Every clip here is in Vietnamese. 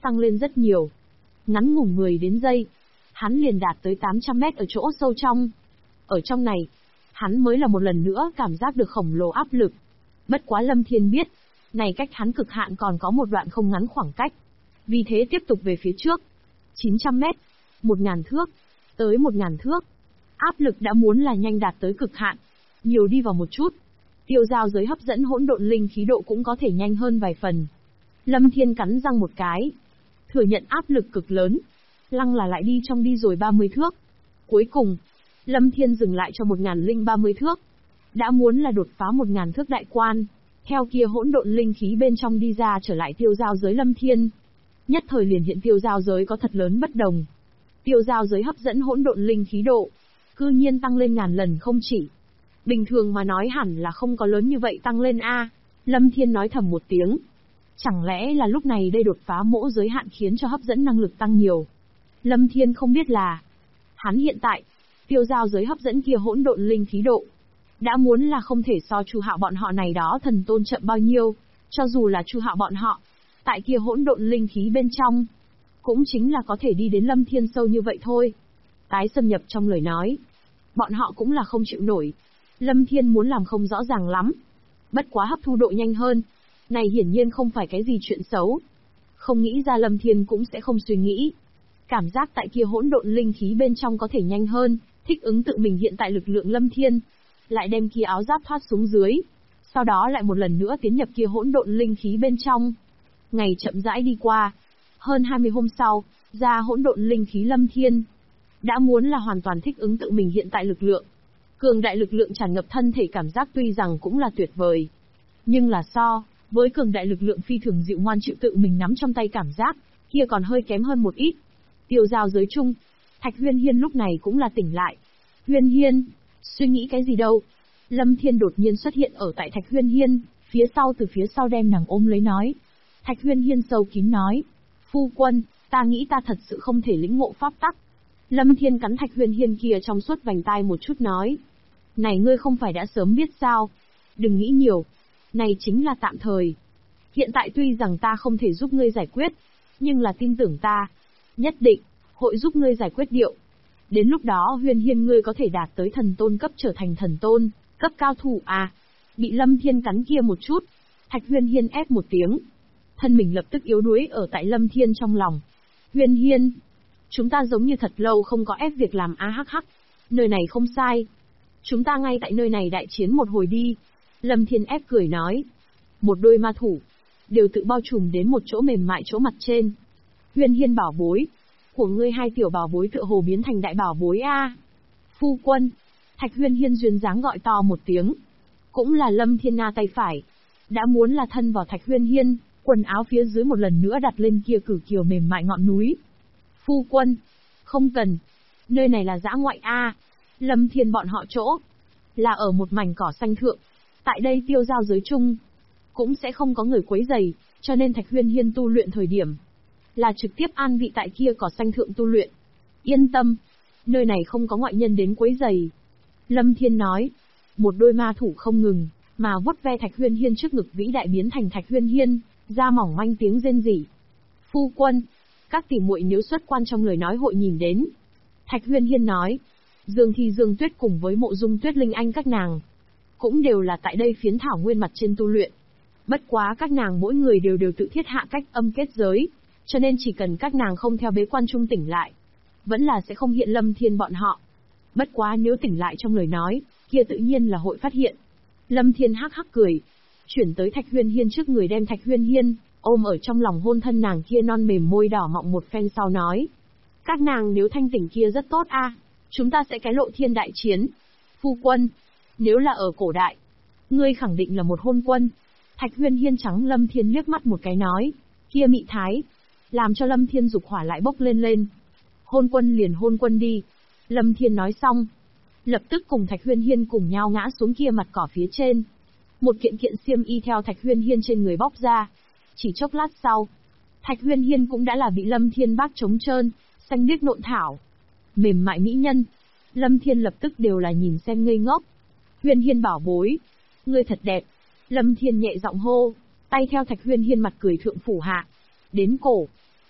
tăng lên rất nhiều. Ngắn ngủn 10 đến giây, hắn liền đạt tới 800 mét ở chỗ sâu trong. Ở trong này, hắn mới là một lần nữa cảm giác được khổng lồ áp lực. Bất quá Lâm Thiên biết, này cách hắn cực hạn còn có một đoạn không ngắn khoảng cách. Vì thế tiếp tục về phía trước. 900 mét, 1000 thước, tới 1000 thước. Áp lực đã muốn là nhanh đạt tới cực hạn, nhiều đi vào một chút. Tiêu giao giới hấp dẫn hỗn độn linh khí độ cũng có thể nhanh hơn vài phần. Lâm Thiên cắn răng một cái, thừa nhận áp lực cực lớn, lăng là lại đi trong đi rồi 30 thước. Cuối cùng, Lâm Thiên dừng lại cho 1030 thước. Đã muốn là đột phá 1000 thước đại quan, theo kia hỗn độn linh khí bên trong đi ra trở lại tiêu giao giới Lâm Thiên. Nhất thời liền hiện tiêu giao giới có thật lớn bất đồng. Tiêu giao giới hấp dẫn hỗn độn linh khí độ, cư nhiên tăng lên ngàn lần không chỉ. Bình thường mà nói hẳn là không có lớn như vậy tăng lên a. Lâm Thiên nói thầm một tiếng. Chẳng lẽ là lúc này đây đột phá mỗ giới hạn khiến cho hấp dẫn năng lực tăng nhiều. Lâm Thiên không biết là, hắn hiện tại, tiêu giao giới hấp dẫn kia hỗn độn linh khí độ, đã muốn là không thể so Chu Hạo bọn họ này đó thần tôn chậm bao nhiêu, cho dù là Chu Hạo bọn họ, tại kia hỗn độn linh khí bên trong, cũng chính là có thể đi đến Lâm Thiên sâu như vậy thôi. Tái xâm nhập trong lời nói, bọn họ cũng là không chịu nổi. Lâm Thiên muốn làm không rõ ràng lắm. Bất quá hấp thu độ nhanh hơn, này hiển nhiên không phải cái gì chuyện xấu. Không nghĩ ra Lâm Thiên cũng sẽ không suy nghĩ. Cảm giác tại kia hỗn độn linh khí bên trong có thể nhanh hơn, thích ứng tự mình hiện tại lực lượng Lâm Thiên. Lại đem kia áo giáp thoát xuống dưới. Sau đó lại một lần nữa tiến nhập kia hỗn độn linh khí bên trong. Ngày chậm rãi đi qua. Hơn 20 hôm sau, ra hỗn độn linh khí Lâm Thiên. Đã muốn là hoàn toàn thích ứng tự mình hiện tại lực lượng. Cường đại lực lượng tràn ngập thân thể cảm giác tuy rằng cũng là tuyệt vời. Nhưng là so, với cường đại lực lượng phi thường dịu ngoan chịu tự mình nắm trong tay cảm giác, kia còn hơi kém hơn một ít. Tiêu giao giới chung, Thạch Huyên Hiên lúc này cũng là tỉnh lại. Huyên Hiên, suy nghĩ cái gì đâu? Lâm Thiên đột nhiên xuất hiện ở tại Thạch Huyên Hiên, từ phía sau đem nàng ôm lấy nói. Thạch Huyên Hiên sâu kín nói, phu quân, ta nghĩ ta thật sự không thể lĩnh ngộ pháp tắc. Lâm Thiên cắn Thạch Huyên Hiên kia trong suốt vành tai một chút nói. Này ngươi không phải đã sớm biết sao? Đừng nghĩ nhiều. Này chính là tạm thời. Hiện tại tuy rằng ta không thể giúp ngươi giải quyết, nhưng là tin tưởng ta. Nhất định, hội giúp ngươi giải quyết điệu. Đến lúc đó Huyên Hiên ngươi có thể đạt tới thần tôn cấp trở thành thần tôn, cấp cao thủ à. Bị Lâm Thiên cắn kia một chút. Thạch Huyên Hiên ép một tiếng. Thân mình lập tức yếu đuối ở tại Lâm Thiên trong lòng. Huyên Hiên, chúng ta giống như thật lâu không có ép việc làm a hắc hắc. Nơi này không sai. Chúng ta ngay tại nơi này đại chiến một hồi đi. Lâm Thiên ép cười nói. Một đôi ma thủ, đều tự bao trùm đến một chỗ mềm mại chỗ mặt trên. Huyên Hiên bảo bối, của ngươi hai tiểu bảo bối tựa hồ biến thành đại bảo bối a. Phu quân, Thạch Huyên Hiên duyên dáng gọi to một tiếng. Cũng là Lâm Thiên Nga tay phải. Đã muốn là thân vào Thạch Huyên Hiên, quần áo phía dưới một lần nữa đặt lên kia cử kiều mềm mại ngọn núi. Phu quân, không cần. Nơi này là dã ngoại a. Lâm Thiên bọn họ chỗ, là ở một mảnh cỏ xanh thượng. Tại đây tiêu giao giới chung, cũng sẽ không có người quấy rầy, cho nên Thạch Huyên Hiên tu luyện thời điểm, là trực tiếp an vị tại kia cỏ xanh thượng tu luyện. Yên tâm, nơi này không có ngoại nhân đến quấy rầy. Lâm Thiên nói, một đôi ma thủ không ngừng, mà vuốt ve Thạch Huyên Hiên trước ngực vĩ đại biến thành Thạch Huyên Hiên, da mỏng manh tiếng rên rỉ. Phu quân, các tỷ muội nếu xuất quan trong lời nói hội nhìn đến. Thạch Huyên Hiên nói, Dương Thi Dương Tuyết cùng với Mộ Dung Tuyết Linh Anh các nàng, cũng đều là tại đây phiến thảo nguyên mặt trên tu luyện. Bất quá các nàng mỗi người đều tự thiết hạ cách âm kết giới, cho nên chỉ cần các nàng không theo bế quan trung tỉnh lại, vẫn là sẽ không hiện Lâm Thiên bọn họ. Bất quá nếu tỉnh lại trong lời nói, kia tự nhiên là hội phát hiện. Lâm Thiên hắc hắc cười, chuyển tới Thạch Huyên Hiên trước người đem Thạch Huyên Hiên ôm ở trong lòng hôn thân nàng kia non mềm môi đỏ mọng một phen sau nói. Các nàng nếu thanh tỉnh kia rất tốt a, chúng ta sẽ cái lộ thiên đại chiến. Phu quân, nếu là ở cổ đại, ngươi khẳng định là một hôn quân. Thạch Huyên Hiên trắng Lâm Thiên liếc mắt một cái nói, kia mị thái, làm cho Lâm Thiên dục hỏa lại bốc lên. Hôn quân liền hôn quân đi. Lâm Thiên nói xong, lập tức cùng Thạch Huyên Hiên cùng nhau ngã xuống kia mặt cỏ phía trên. Một kiện kiện xiêm y theo Thạch Huyên Hiên trên người bóc ra. Chỉ chốc lát sau, Thạch Huyên Hiên cũng đã là bị Lâm Thiên bác trống trơn, xanh biếc nộn thảo, mềm mại mỹ nhân. Lâm Thiên lập tức đều là nhìn xem ngây ngốc. Huyên Hiên bảo bối, ngươi thật đẹp. Lâm Thiên nhẹ giọng hô, tay theo Thạch Huyên Hiên mặt cười thượng phủ hạ, đến cổ.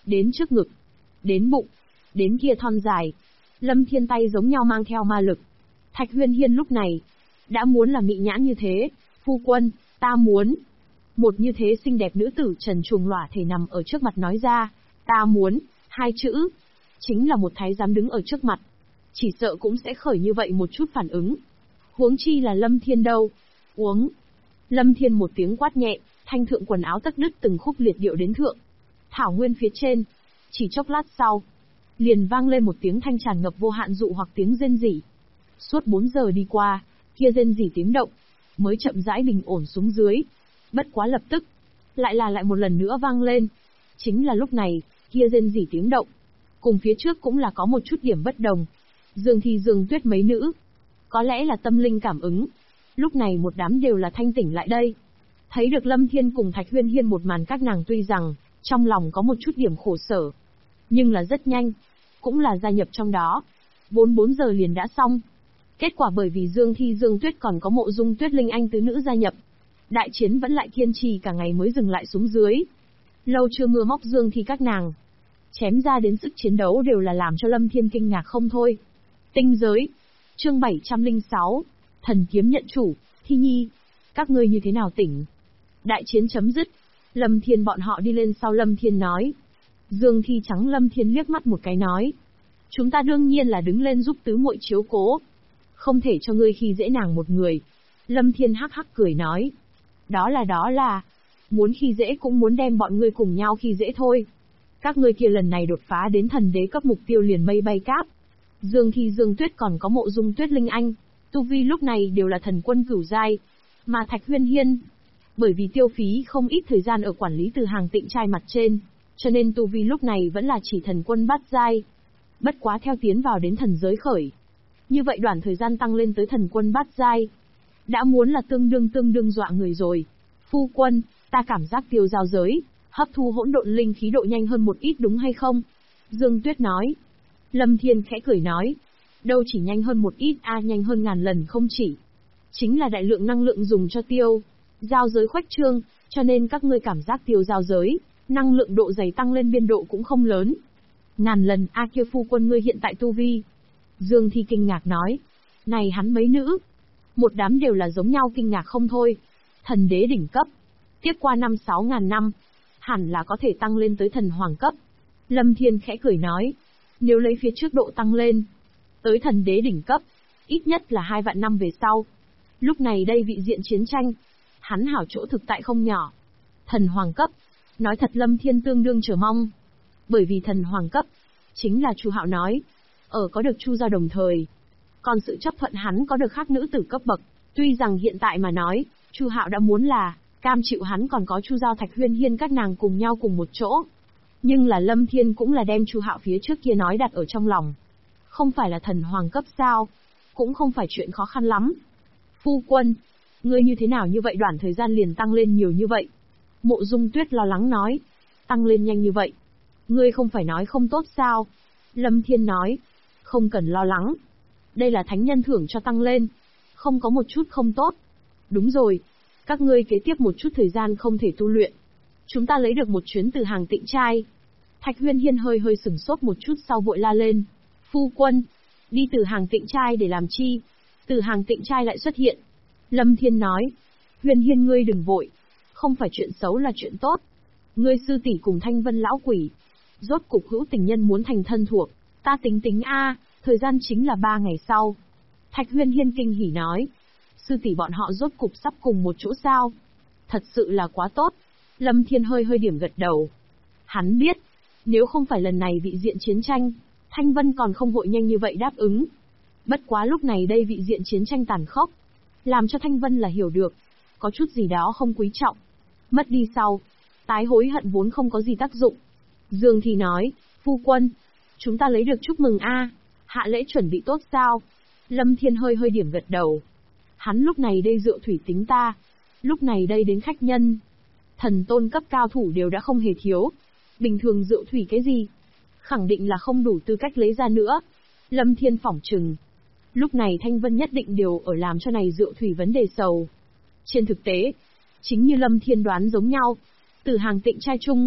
đến trước ngực, đến bụng, đến kia thon dài. Lâm Thiên tay giống nhau mang theo ma lực. Thạch Huyên Hiên lúc này đã muốn là mị nhãn như thế. Phu quân, ta muốn. Một như thế xinh đẹp nữ tử trần truồng lỏa thể nằm ở trước mặt nói ra, ta muốn, hai chữ. Chính là một thái giám đứng ở trước mặt. Chỉ sợ cũng sẽ khởi như vậy một chút phản ứng. Huống chi là Lâm Thiên đâu. Uống. Lâm Thiên một tiếng quát nhẹ, thanh thượng quần áo tất đứt từng khúc liệt điệu đến thượng. Thảo nguyên phía trên. Chỉ chốc lát sau, liền vang lên một tiếng thanh tràn ngập vô hạn dụ hoặc tiếng rên rỉ. Suốt 4 giờ đi qua, kia rên rỉ tiếng động, mới chậm rãi bình ổn xuống dưới. Bất quá lập tức, lại một lần nữa vang lên. Chính là lúc này, kia rên rỉ tiếng động, cùng phía trước cũng là có một chút điểm bất đồng. Dương Thi Dương Tuyết mấy nữ, có lẽ là tâm linh cảm ứng. Lúc này một đám đều là thanh tỉnh lại đây. Thấy được Lâm Thiên cùng Thạch Huyên Hiên một màn, các nàng tuy rằng trong lòng có một chút điểm khổ sở, nhưng là rất nhanh, cũng là gia nhập trong đó. 4 giờ liền đã xong. Kết quả bởi vì Dương Thi Dương Tuyết còn có Mộ Dung Tuyết Linh Anh tứ nữ gia nhập, đại chiến vẫn lại kiên trì cả ngày mới dừng lại xuống dưới. Lâu chưa mưa móc Dương Thi các nàng chém ra đến sức chiến đấu đều là làm cho Lâm Thiên kinh ngạc không thôi. Tinh giới, chương 706, thần kiếm nhận chủ. Thi Nhi, các ngươi như thế nào tỉnh? Đại chiến chấm dứt, Lâm Thiên bọn họ đi lên sau. Lâm Thiên nói. Dương Thi trắng Lâm Thiên liếc mắt một cái nói, chúng ta đương nhiên là đứng lên giúp tứ muội chiếu cố, không thể cho ngươi khi dễ nàng một người. Lâm Thiên hắc hắc cười nói, đó là, muốn khi dễ cũng muốn đem bọn ngươi cùng nhau khi dễ thôi. Các ngươi kia lần này đột phá đến thần đế cấp mục tiêu liền mây bay cáp. Dương Thi Dương Tuyết còn có Mộ Dung Tuyết Linh Anh, tu vi lúc này đều là thần quân cửu giai, mà Thạch Huyên Hiên, bởi vì tiêu phí không ít thời gian ở quản lý từ hàng tịnh trai mặt trên, cho nên tu vi lúc này vẫn là chỉ thần quân bát giai. Bất quá theo tiến vào đến thần giới khởi, như vậy đoạn thời gian tăng lên tới thần quân bát giai, đã muốn là tương đương dọa người rồi. Phu quân, ta cảm giác tiêu giao giới, hấp thu hỗn độn linh khí độ nhanh hơn một ít đúng hay không? Dương Tuyết nói. Lâm Thiên khẽ cười nói, đâu chỉ nhanh hơn một ít nhanh hơn ngàn lần không chỉ. Chính là đại lượng năng lượng dùng cho tiêu giao giới khuếch trương, cho nên các ngươi cảm giác tiêu giao giới, năng lượng độ dày tăng lên biên độ cũng không lớn. Ngàn lần kia phu quân ngươi hiện tại tu vi. Dương Thi kinh ngạc nói, này hắn mấy nữ, một đám đều là giống nhau kinh ngạc không thôi. Thần đế đỉnh cấp, tiếp qua 5-6 ngàn năm, hẳn là có thể tăng lên tới thần hoàng cấp. Lâm Thiên khẽ cười nói, nếu lấy phía trước độ tăng lên tới thần đế đỉnh cấp, ít nhất là 2 vạn năm về sau. Lúc này đây vị diện chiến tranh, hắn hảo chỗ thực tại không nhỏ. Thần hoàng cấp, nói thật Lâm Thiên tương đương chờ mong. Bởi vì thần hoàng cấp, chính là Chu Hạo nói, ở có được Chu gia đồng thời, còn sự chấp thuận hắn có được khác nữ tử cấp bậc. Tuy rằng hiện tại mà nói, Chu Hạo đã muốn là cam chịu hắn còn có Chu Giao Thạch Huyên Hiên các nàng cùng nhau cùng một chỗ. Nhưng là Lâm Thiên cũng là đem Chu Hạo phía trước kia nói đặt ở trong lòng. Không phải là thần hoàng cấp sao? Cũng không phải chuyện khó khăn lắm. Phu quân, ngươi như thế nào như vậy đoạn thời gian liền tăng lên nhiều như vậy? Mộ Dung Tuyết lo lắng nói, tăng lên nhanh như vậy. Ngươi không phải nói không tốt sao? Lâm Thiên nói, không cần lo lắng. Đây là thánh nhân thưởng cho tăng lên. Không có một chút không tốt. Đúng rồi, các ngươi kế tiếp một chút thời gian không thể tu luyện. Chúng ta lấy được một chuyến từ hàng tịnh trai. Thạch Huyên Hiên hơi sửng sốt một chút sau vội la lên. Phu quân, đi từ hàng tịnh trai để làm chi? Từ hàng tịnh trai lại xuất hiện. Lâm Thiên nói, Huyên Hiên ngươi đừng vội. Không phải chuyện xấu là chuyện tốt. Ngươi sư tỷ cùng Thanh Vân lão quỷ, rốt cục hữu tình nhân muốn thành thân thuộc. Ta tính thời gian chính là 3 ngày sau. Thạch Huyên Hiên kinh hỉ nói, sư tỷ bọn họ rốt cục sắp cùng một chỗ sao? Thật sự là quá tốt. Lâm Thiên hơi điểm gật đầu. Hắn biết, nếu không phải lần này vị diện chiến tranh, Thanh Vân còn không vội nhanh như vậy đáp ứng. Bất quá lúc này đây vị diện chiến tranh tàn khốc, làm cho Thanh Vân là hiểu được, có chút gì đó không quý trọng. Mất đi sau, tái hối hận vốn không có gì tác dụng. Dương Thì nói, phu quân, chúng ta lấy được chúc mừng hạ lễ chuẩn bị tốt sao? Lâm Thiên hơi điểm gật đầu. Hắn lúc này đây rượu thủy tính ta, lúc này đây đến khách nhân, thần tôn cấp cao thủ đều đã không hề thiếu. Bình thường rượu thủy cái gì? Khẳng định là không đủ tư cách lấy ra nữa. Lâm Thiên phỏng chừng, lúc này Thanh Vân nhất định đều ở làm cho này rượu thủy vấn đề sầu. Trên thực tế, chính như Lâm Thiên đoán giống nhau, từ hàng tịnh trai chung,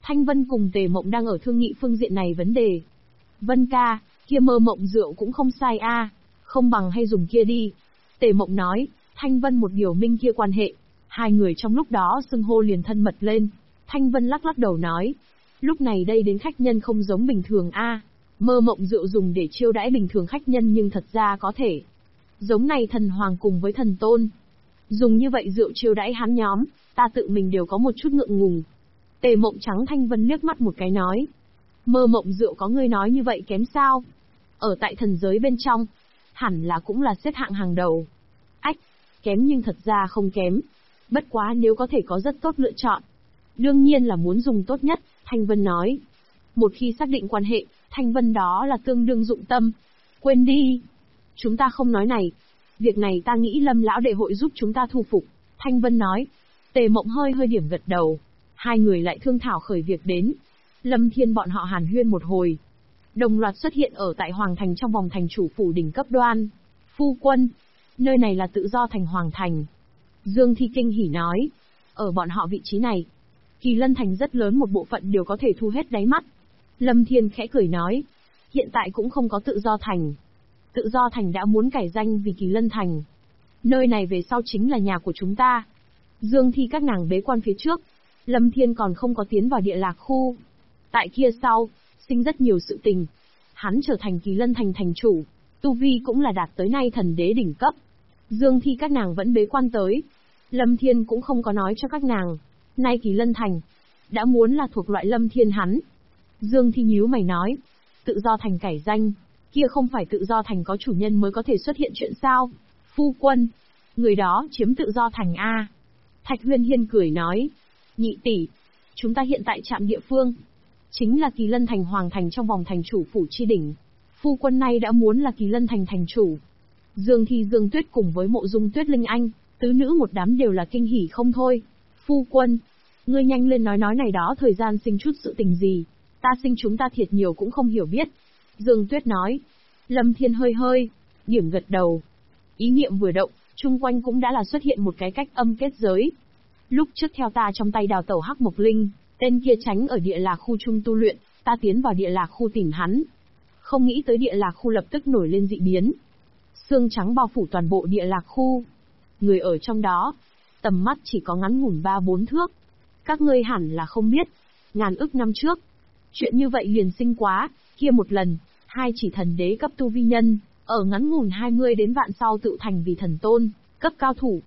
Thanh Vân cùng Tề Mộng đang ở thương nghị phương diện này vấn đề. Vân ca, kia Mơ Mộng rượu cũng không sai a, không bằng hay dùng kia đi. Tề Mộng nói, Thanh Vân một điều minh kia quan hệ. Hai người trong lúc đó xưng hô liền thân mật lên. Thanh Vân lắc lắc đầu nói, lúc này đây đến khách nhân không giống bình thường a. Mơ Mộng rượu dùng để chiêu đãi bình thường khách nhân nhưng thật ra có thể. Giống này thần hoàng cùng với thần tôn. Dùng như vậy rượu chiêu đãi hắn nhóm, ta tự mình đều có một chút ngượng ngùng. Tề Mộng trắng Thanh Vân liếc mắt một cái nói. Mơ Mộng rượu có ngươi nói như vậy kém sao? Ở tại thần giới bên trong, hẳn là cũng là xếp hạng hàng đầu. Ách, kém nhưng thật ra không kém. Bất quá nếu có thể có rất tốt lựa chọn. Đương nhiên là muốn dùng tốt nhất, Thanh Vân nói. Một khi xác định quan hệ, Thanh Vân đó là tương đương dụng tâm. Quên đi. Chúng ta không nói này. Việc này ta nghĩ Lâm lão đệ hội giúp chúng ta thu phục. Thanh Vân nói. Tề Mộng hơi hơi điểm gật đầu. Hai người lại thương thảo khởi việc đến. Lâm Thiên bọn họ hàn huyên một hồi. Đồng loạt xuất hiện ở tại Hoàng Thành trong vòng thành chủ phủ đỉnh cấp đoan. Phu quân. Nơi này là tự do thành Hoàng Thành. Dương Thi kinh hỉ nói. Ở bọn họ vị trí này, Kỳ Lân Thành rất lớn một bộ phận đều có thể thu hết đáy mắt. Lâm Thiên khẽ cười nói. Hiện tại cũng không có tự do thành. Tự do thành đã muốn cải danh vì Kỳ Lân Thành. Nơi này về sau chính là nhà của chúng ta. Dương Thi các nàng bế quan phía trước. Lâm Thiên còn không có tiến vào địa lạc khu. Tại kia sau, sinh rất nhiều sự tình. Hắn trở thành Kỳ Lân Thành thành chủ. Tu Vi cũng là đạt tới nay thần đế đỉnh cấp. Dương Thi các nàng vẫn bế quan tới. Lâm Thiên cũng không có nói cho các nàng. Nay Kỳ Lân Thành đã muốn là thuộc loại Lâm Thiên hắn. Dương Thi nhíu mày nói. Tự do thành cải danh. Kia không phải tự do thành có chủ nhân mới có thể xuất hiện chuyện sao? Phu quân. Người đó chiếm tự do thành A. Thạch Huyên Hiên cười nói. Nhị tỷ. Chúng ta hiện tại chạm địa phương. Chính là Kỳ Lân Thành Hoàng Thành trong vòng thành chủ phủ chi đỉnh. Phu quân này đã muốn là Kỳ Lân Thành thành chủ. Dương Thi Dương Tuyết cùng với Mộ Dung Tuyết Linh Anh, tứ nữ một đám đều là kinh hỉ không thôi. Phu quân. Ngươi nhanh lên nói này đó thời gian sinh chút sự tình gì. Ta sinh chúng ta thiệt nhiều cũng không hiểu biết. Dương Tuyết nói. Lâm Thiên hơi hơi điểm gật đầu. Ý niệm vừa động, chung quanh cũng đã là xuất hiện một cái cách âm kết giới. Lúc trước theo ta trong tay đào tẩu Hắc Mộc Linh, tên kia tránh ở địa lạc khu trung tu luyện, ta tiến vào địa lạc khu tìm hắn. Không nghĩ tới địa lạc khu lập tức nổi lên dị biến. Sương trắng bao phủ toàn bộ địa lạc khu. Người ở trong đó, tầm mắt chỉ có ngắn ngủn 3-4 thước. Các ngươi hẳn là không biết, ngàn ức năm trước, chuyện như vậy liền sinh quá, kia một lần, hai chỉ thần đế cấp tu vi nhân, ở ngắn ngủn 20 đến vạn sau tự thành vì thần tôn, cấp cao thủ.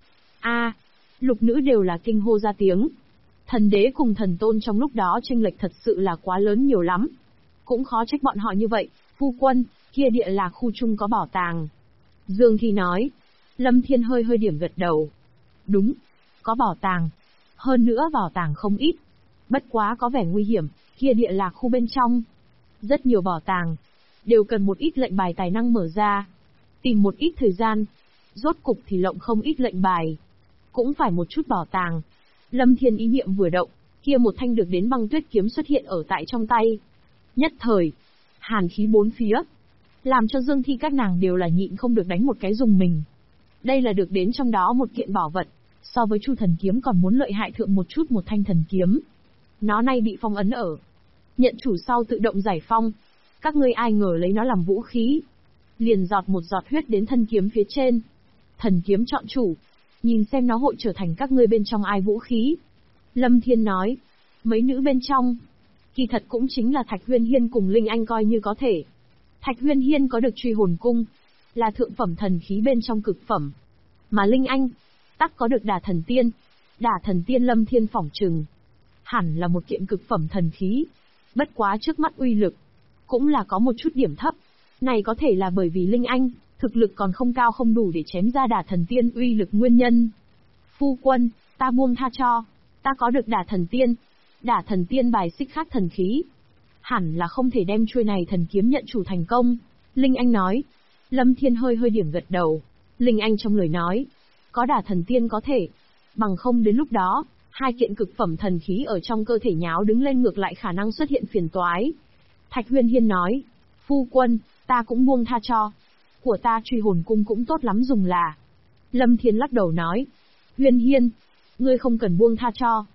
Lục nữ đều là kinh hô ra tiếng. Thần đế cùng thần tôn trong lúc đó chênh lệch thật sự là quá lớn nhiều lắm. Cũng khó trách bọn họ như vậy, phu quân, kia địa lạc khu chung có bảo tàng. Dương Thi nói. Lâm Thiên hơi hơi điểm gật đầu. Đúng, có bảo tàng. Hơn nữa bảo tàng không ít. Bất quá có vẻ nguy hiểm, kia địa lạc khu bên trong. Rất nhiều bảo tàng, đều cần một ít lệnh bài tài năng mở ra. Tìm một ít thời gian. Rốt cục thì lộng không ít lệnh bài. Cũng phải một chút bảo tàng. Lâm Thiên ý niệm vừa động, kia một thanh được đến băng tuyết kiếm xuất hiện ở tại trong tay. Nhất thời, hàn khí bốn phía, làm cho Dương Thi các nàng đều là nhịn không được đánh một cái dùng mình. Đây là được đến trong đó một kiện bảo vật, so với Chu thần kiếm còn muốn lợi hại thượng một chút một thanh thần kiếm. Nó nay bị phong ấn ở. Nhận chủ sau tự động giải phong. Các ngươi ai ngờ lấy nó làm vũ khí. Liền giọt một giọt huyết đến thân kiếm phía trên. Thần kiếm chọn chủ. Nhìn xem nó hội trở thành các ngươi bên trong ai vũ khí. Lâm Thiên nói. Mấy nữ bên trong. Kỳ thật cũng chính là Thạch Huyên Hiên cùng Linh Anh coi như có thể. Thạch Huyên Hiên có được truy hồn cung. Là thượng phẩm thần khí bên trong cực phẩm. Mà Linh Anh, tắc có được đả thần tiên. Đả thần tiên Lâm Thiên phỏng trừng. Hẳn là một kiện cực phẩm thần khí. Bất quá trước mắt uy lực. Cũng là có một chút điểm thấp. Này có thể là bởi vì Linh Anh, thực lực còn không cao không đủ để chém ra đả thần tiên uy lực nguyên nhân. Phu quân, ta buông tha cho. Ta có được đả thần tiên. Đả thần tiên bài xích khác thần khí. Hẳn là không thể đem chuôi này thần kiếm nhận chủ thành công. Linh Anh nói. Lâm Thiên hơi hơi điểm gật đầu. Linh Anh trong lời nói. Có đả thần tiên có thể. Bằng không đến lúc đó, hai kiện cực phẩm thần khí ở trong cơ thể nháo đứng lên ngược lại khả năng xuất hiện phiền toái. Thạch Huyên Hiên nói. Phu quân, ta cũng buông tha cho. Của ta truy hồn cung cũng tốt lắm dùng là. Lâm Thiên lắc đầu nói. Huyên Hiên, ngươi không cần buông tha cho.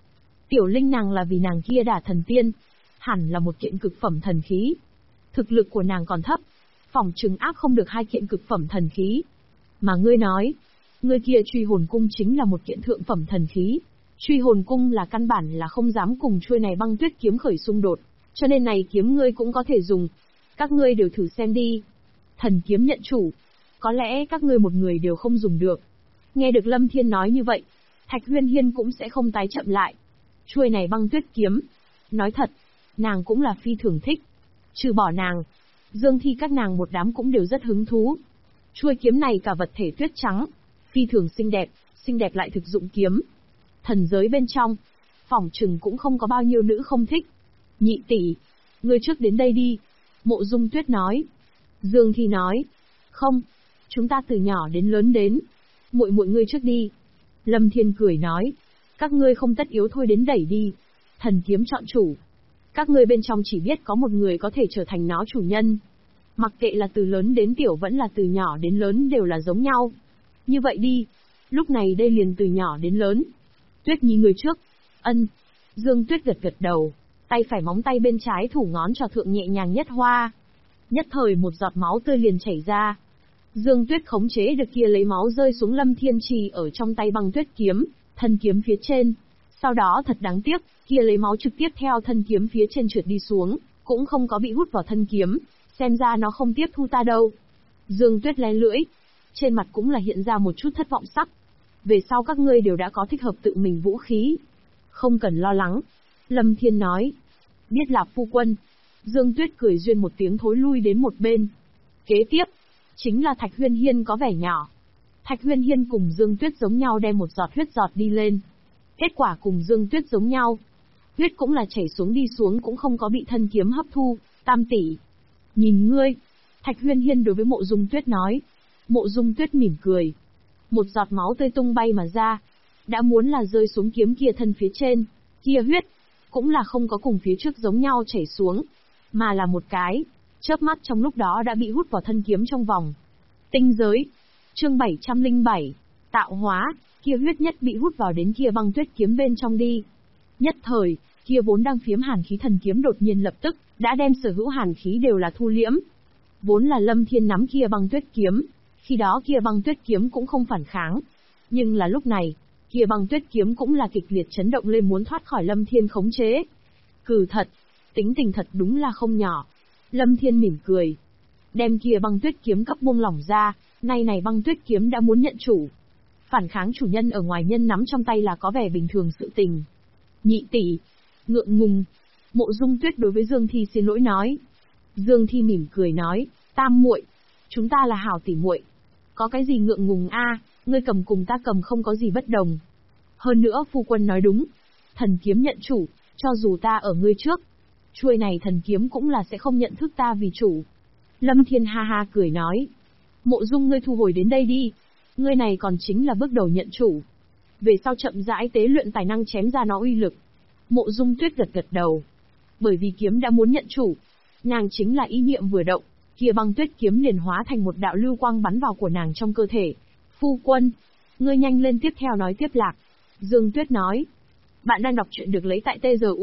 Tiểu Linh nàng là vì nàng kia đả thần tiên, hẳn là một kiện cực phẩm thần khí. Thực lực của nàng còn thấp, phỏng chừng áp không được 2 kiện cực phẩm thần khí. Mà ngươi nói, ngươi kia truy hồn cung chính là một kiện thượng phẩm thần khí. Truy hồn cung là căn bản là không dám cùng chuôi này băng tuyết kiếm khởi xung đột, cho nên này kiếm ngươi cũng có thể dùng. Các ngươi đều thử xem đi. Thần kiếm nhận chủ, có lẽ các ngươi một người đều không dùng được. Nghe được Lâm Thiên nói như vậy, Thạch Huyên Hiên cũng sẽ không tái chậm lại. Chuôi này băng tuyết kiếm, nói thật, nàng cũng là phi thường thích. Trừ bỏ nàng, Dương Thi các nàng một đám cũng đều rất hứng thú. Chuôi kiếm này cả vật thể tuyết trắng, phi thường xinh đẹp lại thực dụng kiếm. Thần giới bên trong, phỏng chừng cũng không có bao nhiêu nữ không thích. Nhị tỷ, ngươi trước đến đây đi. Mộ Dung Tuyết nói. Dương Thi nói, không, chúng ta từ nhỏ đến lớn đến. Muội muội ngươi trước đi. Lâm Thiên cười nói, các ngươi không tất yếu thôi đến đẩy đi. Thần kiếm chọn chủ. Các ngươi bên trong chỉ biết có một người có thể trở thành nó chủ nhân. Mặc kệ là từ lớn đến tiểu vẫn là từ nhỏ đến lớn đều là giống nhau. Như vậy đi, lúc này đây liền từ nhỏ đến lớn. Tuyết Nhi người trước. Ân. Dương Tuyết gật gật đầu, tay phải móng tay bên trái thủ ngón trỏ thượng nhẹ nhàng nhất hoa. Nhất thời một giọt máu tươi liền chảy ra. Dương Tuyết khống chế được kia lấy máu rơi xuống Lâm Thiên Trì ở trong tay băng tuyết kiếm, thân kiếm phía trên. Sau đó thật đáng tiếc, kia lấy máu trực tiếp theo thân kiếm phía trên trượt đi xuống, cũng không có bị hút vào thân kiếm, xem ra nó không tiếp thu ta đâu. Dương Tuyết lé lưỡi, trên mặt cũng là hiện ra một chút thất vọng sắc. Về sau các ngươi đều đã có thích hợp tự mình vũ khí. Không cần lo lắng. Lâm Thiên nói. Biết là phu quân. Dương Tuyết cười duyên một tiếng thối lui đến một bên. Kế tiếp, chính là Thạch Huyên Hiên có vẻ nhỏ. Thạch Huyên Hiên cùng Dương Tuyết giống nhau đem một giọt huyết giọt đi lên. Kết quả cùng Dương Tuyết giống nhau. Huyết cũng là chảy xuống đi xuống cũng không có bị thân kiếm hấp thu. Tam tỷ. Nhìn ngươi. Thạch Huyên Hiên đối với Mộ Dung Tuyết nói. Mộ Dung Tuyết mỉm cười. Một giọt máu tươi tung bay mà ra. Đã muốn là rơi xuống kiếm kia thân phía trên. Kia huyết, cũng là không có cùng phía trước giống nhau chảy xuống. Mà là một cái, chớp mắt trong lúc đó đã bị hút vào thân kiếm trong vòng. Tinh giới. Chương 707. Tạo hóa, kia huyết nhất bị hút vào đến kia băng tuyết kiếm bên trong đi. Nhất thời, kia vốn đang phiếm hàn khí thần kiếm đột nhiên lập tức, đã đem sở hữu hàn khí đều là thu liễm. Vốn là Lâm Thiên nắm kia băng tuyết kiếm, khi đó kia băng tuyết kiếm cũng không phản kháng. Nhưng là lúc này, kia băng tuyết kiếm cũng là kịch liệt chấn động lên muốn thoát khỏi Lâm Thiên khống chế. Cừ thật, tính tình thật đúng là không nhỏ. Lâm Thiên mỉm cười. Đem kia băng tuyết kiếm cấp buông lỏng ra, nay này băng tuyết kiếm đã muốn nhận chủ. Phản kháng chủ nhân ở ngoài nhân nắm trong tay là có vẻ bình thường sự tình. Nhị tỷ, ngượng ngùng. Mộ Dung Tuyết đối với Dương Thi xin lỗi nói. Dương Thi mỉm cười nói, tam muội, chúng ta là hảo tỷ muội. Có cái gì ngượng ngùng a, ngươi cầm cùng ta cầm không có gì bất đồng. Hơn nữa phu quân nói đúng. Thần kiếm nhận chủ, cho dù ta ở ngươi trước. Chuôi này thần kiếm cũng là sẽ không nhận thức ta vì chủ. Lâm Thiên ha ha cười nói. Mộ Dung ngươi thu hồi đến đây đi. Ngươi này còn chính là bước đầu nhận chủ. Về sau chậm rãi tế luyện tài năng chém ra nó uy lực. Mộ Dung Tuyết gật gật đầu. Bởi vì kiếm đã muốn nhận chủ. Nàng chính là ý niệm vừa động, kia băng tuyết kiếm liền hóa thành một đạo lưu quang bắn vào của nàng trong cơ thể. Phu quân, ngươi nhanh lên tiếp theo nói tiếp lạc. Dương Tuyết nói. Bạn đang đọc truyện được lấy tại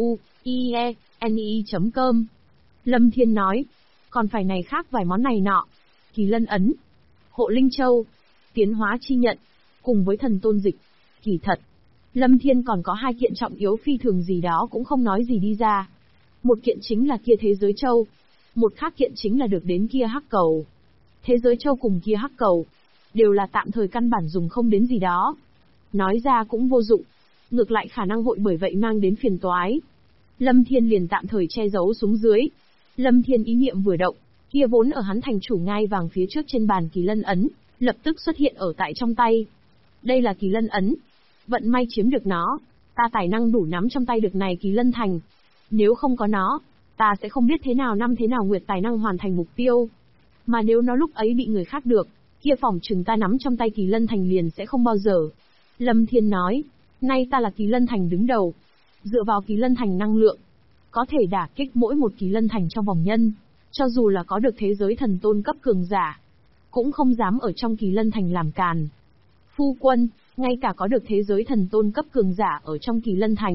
tzuie.com. Lâm Thiên nói. Còn phải này khác vài món này nọ. Kỳ lân ấn, hộ linh châu, tiến hóa chi nhận, cùng với thần tôn dịch. Kỳ thật, Lâm Thiên còn có 2 kiện trọng yếu phi thường gì đó cũng không nói gì đi ra. Một kiện chính là kia thế giới châu. Một khác kiện chính là được đến kia hắc cầu. Thế giới châu cùng kia hắc cầu, đều là tạm thời căn bản dùng không đến gì đó. Nói ra cũng vô dụng. Ngược lại khả năng hội bởi vậy mang đến phiền toái. Lâm Thiên liền tạm thời che giấu xuống dưới. Lâm Thiên ý niệm vừa động, kia vốn ở hắn thành chủ ngai vàng phía trước trên bàn kỳ lân ấn, lập tức xuất hiện ở tại trong tay. Đây là kỳ lân ấn. Vận may chiếm được nó, ta tài năng đủ nắm trong tay được này kỳ lân thành. Nếu không có nó, ta sẽ không biết thế nào năm thế nào nguyệt tài năng hoàn thành mục tiêu. Mà nếu nó lúc ấy bị người khác được, kia phỏng chừng ta nắm trong tay kỳ lân thành liền sẽ không bao giờ. Lâm Thiên nói, nay ta là kỳ lân thành đứng đầu. Dựa vào kỳ lân thành năng lượng, có thể đả kích mỗi một kỳ lân thành trong vòng nhân. Cho dù là có được thế giới thần tôn cấp cường giả, cũng không dám ở trong kỳ lân thành làm càn. Phu quân, ngay cả có được thế giới thần tôn cấp cường giả ở trong kỳ lân thành,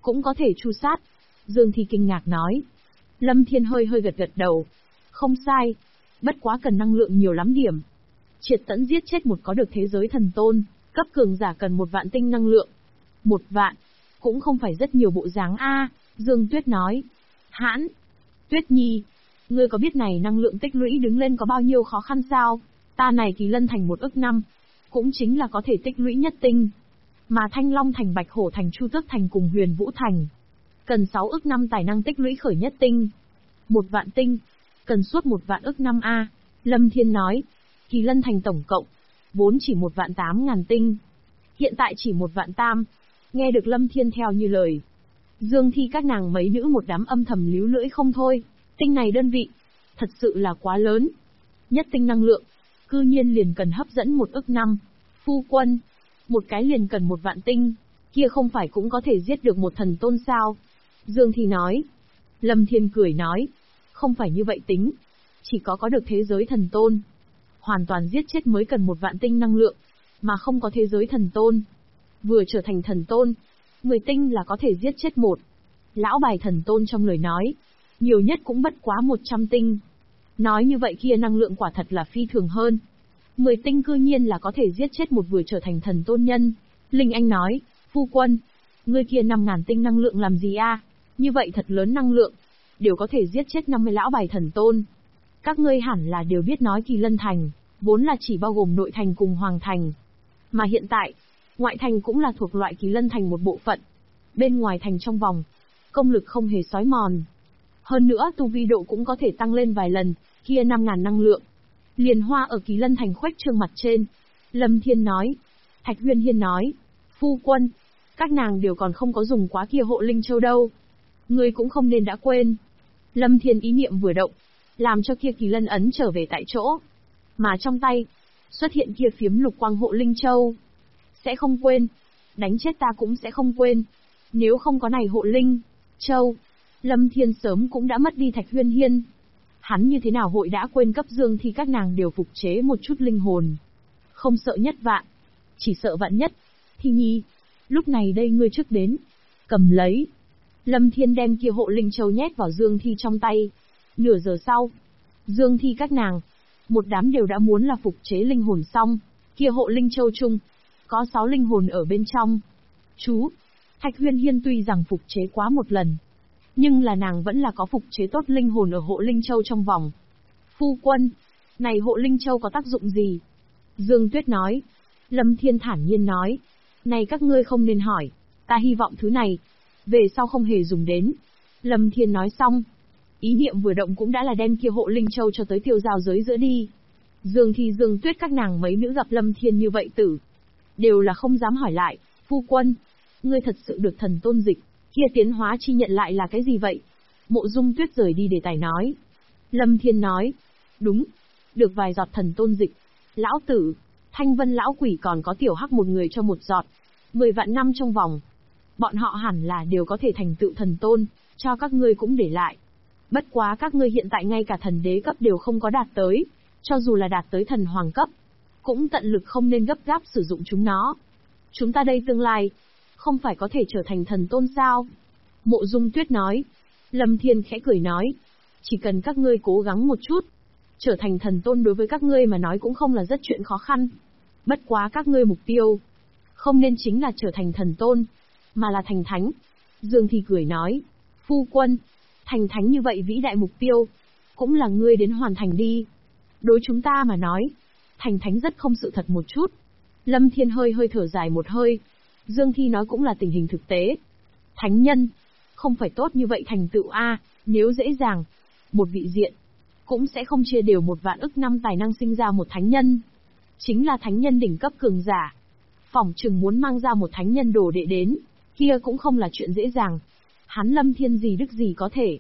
cũng có thể tru sát. Dương Thi kinh ngạc nói. Lâm Thiên hơi hơi gật gật đầu. Không sai. Bất quá cần năng lượng nhiều lắm điểm. Triệt tận giết chết một có được thế giới thần tôn, cấp cường giả cần 1.000 tinh năng lượng. 1.000. Cũng không phải rất nhiều bộ dáng a. Dương Tuyết nói. Hãn. Tuyết Nhi. Ngươi có biết này năng lượng tích lũy đứng lên có bao nhiêu khó khăn sao? Ta này Kỳ Lân thành 1 ức năm. Cũng chính là có thể tích lũy nhất tinh. Mà Thanh Long thành, Bạch Hổ thành, Chu Tước thành cùng Huyền Vũ thành cần 6 ức năm tài năng tích lũy khởi nhất tinh. 1.000 tinh. Cần suốt 1.000 ức năm a. Lâm Thiên nói. Kỳ Lân thành tổng cộng vốn chỉ 1.800.000 tinh. Hiện tại chỉ 1.800.000. Nghe được Lâm Thiên theo như lời. Dương Thi các nàng mấy nữ một đám âm thầm líu lưỡi không thôi. Tinh này đơn vị, thật sự là quá lớn. Nhất tinh năng lượng, cư nhiên liền cần hấp dẫn 1 ức năm. Phu quân, một cái liền cần 1.000 tinh, kia không phải cũng có thể giết được một thần tôn sao? Dương Thi nói. Lâm Thiên cười nói. Không phải như vậy tính. Chỉ có được thế giới thần tôn. Hoàn toàn giết chết mới cần 1.000 tinh năng lượng. Mà không có thế giới thần tôn. Vừa trở thành thần tôn, 10 tinh là có thể giết chết một. Lão bài thần tôn trong lời nói. Nhiều nhất cũng bất quá 100 tinh. Nói như vậy kia năng lượng quả thật là phi thường hơn. 10 tinh cư nhiên là có thể giết chết một vừa trở thành thần tôn nhân. Linh Anh nói. Phu quân, ngươi kia 5.000 tinh năng lượng làm gì a? Như vậy thật lớn năng lượng. Đều có thể giết chết 50 lão bài thần tôn. Các ngươi hẳn là đều biết nói Kỳ Lân thành vốn là chỉ bao gồm nội thành cùng hoàng thành. Mà hiện tại, ngoại thành cũng là thuộc loại Kỳ Lân thành một bộ phận. Bên ngoài thành trong vòng, công lực không hề xói mòn. Hơn nữa tu vi độ cũng có thể tăng lên vài lần, kia 5.000 năng lượng. Liền hoa ở Kỳ Lân thành khuếch trương mặt trên. Lâm Thiên nói. Thạch Huyên Hiên nói. Phu quân, các nàng đều còn không có dùng quá kia hộ linh châu đâu. Ngươi cũng không nên đã quên. Lâm Thiên ý niệm vừa động, làm cho kia Kỳ Lân ấn trở về tại chỗ. Mà trong tay, xuất hiện kia phiếm lục quang hộ linh châu. Sẽ không quên. Đánh chết ta cũng sẽ không quên. Nếu không có này hộ linh châu, Lâm Thiên sớm cũng đã mất đi Thạch Huyên Hiên. Hắn như thế nào hội đã quên cấp Dương Thi các nàng đều phục chế một chút linh hồn. Không sợ nhất vạn, chỉ sợ vạn nhất. Thi Nhi, lúc này đây ngươi trước đến, cầm lấy. Lâm Thiên đem kia hộ linh châu nhét vào Dương Thi trong tay. Nửa giờ sau, Dương Thi các nàng, một đám đều đã muốn là phục chế linh hồn xong. Kia hộ linh châu chung, có 6 linh hồn ở bên trong. Chú, Thạch Huyên Hiên tuy rằng phục chế quá một lần, nhưng là nàng vẫn là có phục chế tốt linh hồn ở hộ linh châu trong vòng. Phu quân, này hộ linh châu có tác dụng gì? Dương Tuyết nói. Lâm Thiên thản nhiên nói. Này các ngươi không nên hỏi, ta hy vọng thứ này về sau không hề dùng đến. Lâm Thiên nói xong, ý niệm vừa động cũng đã là đem kia hộ linh châu cho tới tiêu giao giới giữa đi. Dương Thi, Dương Tuyết các nàng mấy nữ gặp Lâm Thiên như vậy tử, đều là không dám hỏi lại. Phu quân, ngươi thật sự được thần tôn dịch, kia tiến hóa chi nhận lại là cái gì vậy? Mộ Dung Tuyết rời đi để tài nói. Lâm Thiên nói. Đúng, được vài giọt thần tôn dịch. Lão tử, Thanh Vân lão quỷ còn có tiểu hắc một người cho một giọt. 10 vạn năm trong vòng, bọn họ hẳn là đều có thể thành tựu thần tôn, cho các ngươi cũng để lại. Bất quá các ngươi hiện tại ngay cả thần đế cấp đều không có đạt tới, cho dù là đạt tới thần hoàng cấp, cũng tận lực không nên gấp gáp sử dụng chúng nó. Chúng ta đây tương lai, không phải có thể trở thành thần tôn sao? Mộ Dung Tuyết nói. Lâm Thiên khẽ cười nói. Chỉ cần các ngươi cố gắng một chút, trở thành thần tôn đối với các ngươi mà nói cũng không là rất chuyện khó khăn. Bất quá các ngươi mục tiêu, không nên chính là trở thành thần tôn, mà là thành thánh. Dương Thi cười nói. Phu quân, thành thánh như vậy vĩ đại mục tiêu, cũng là ngươi đến hoàn thành đi. Đối chúng ta mà nói, thành thánh rất không sự thật một chút. Lâm Thiên hơi hơi thở dài một hơi. Dương Thi nói cũng là tình hình thực tế. Thánh nhân, không phải tốt như vậy thành tựu a, nếu dễ dàng, một vị diện, cũng sẽ không chia đều 1.000 ức năm tài năng sinh ra một thánh nhân. Chính là thánh nhân đỉnh cấp cường giả. Phỏng chừng muốn mang ra một thánh nhân đồ đệ đến, kia cũng không là chuyện dễ dàng. Hắn Lâm Thiên gì đức gì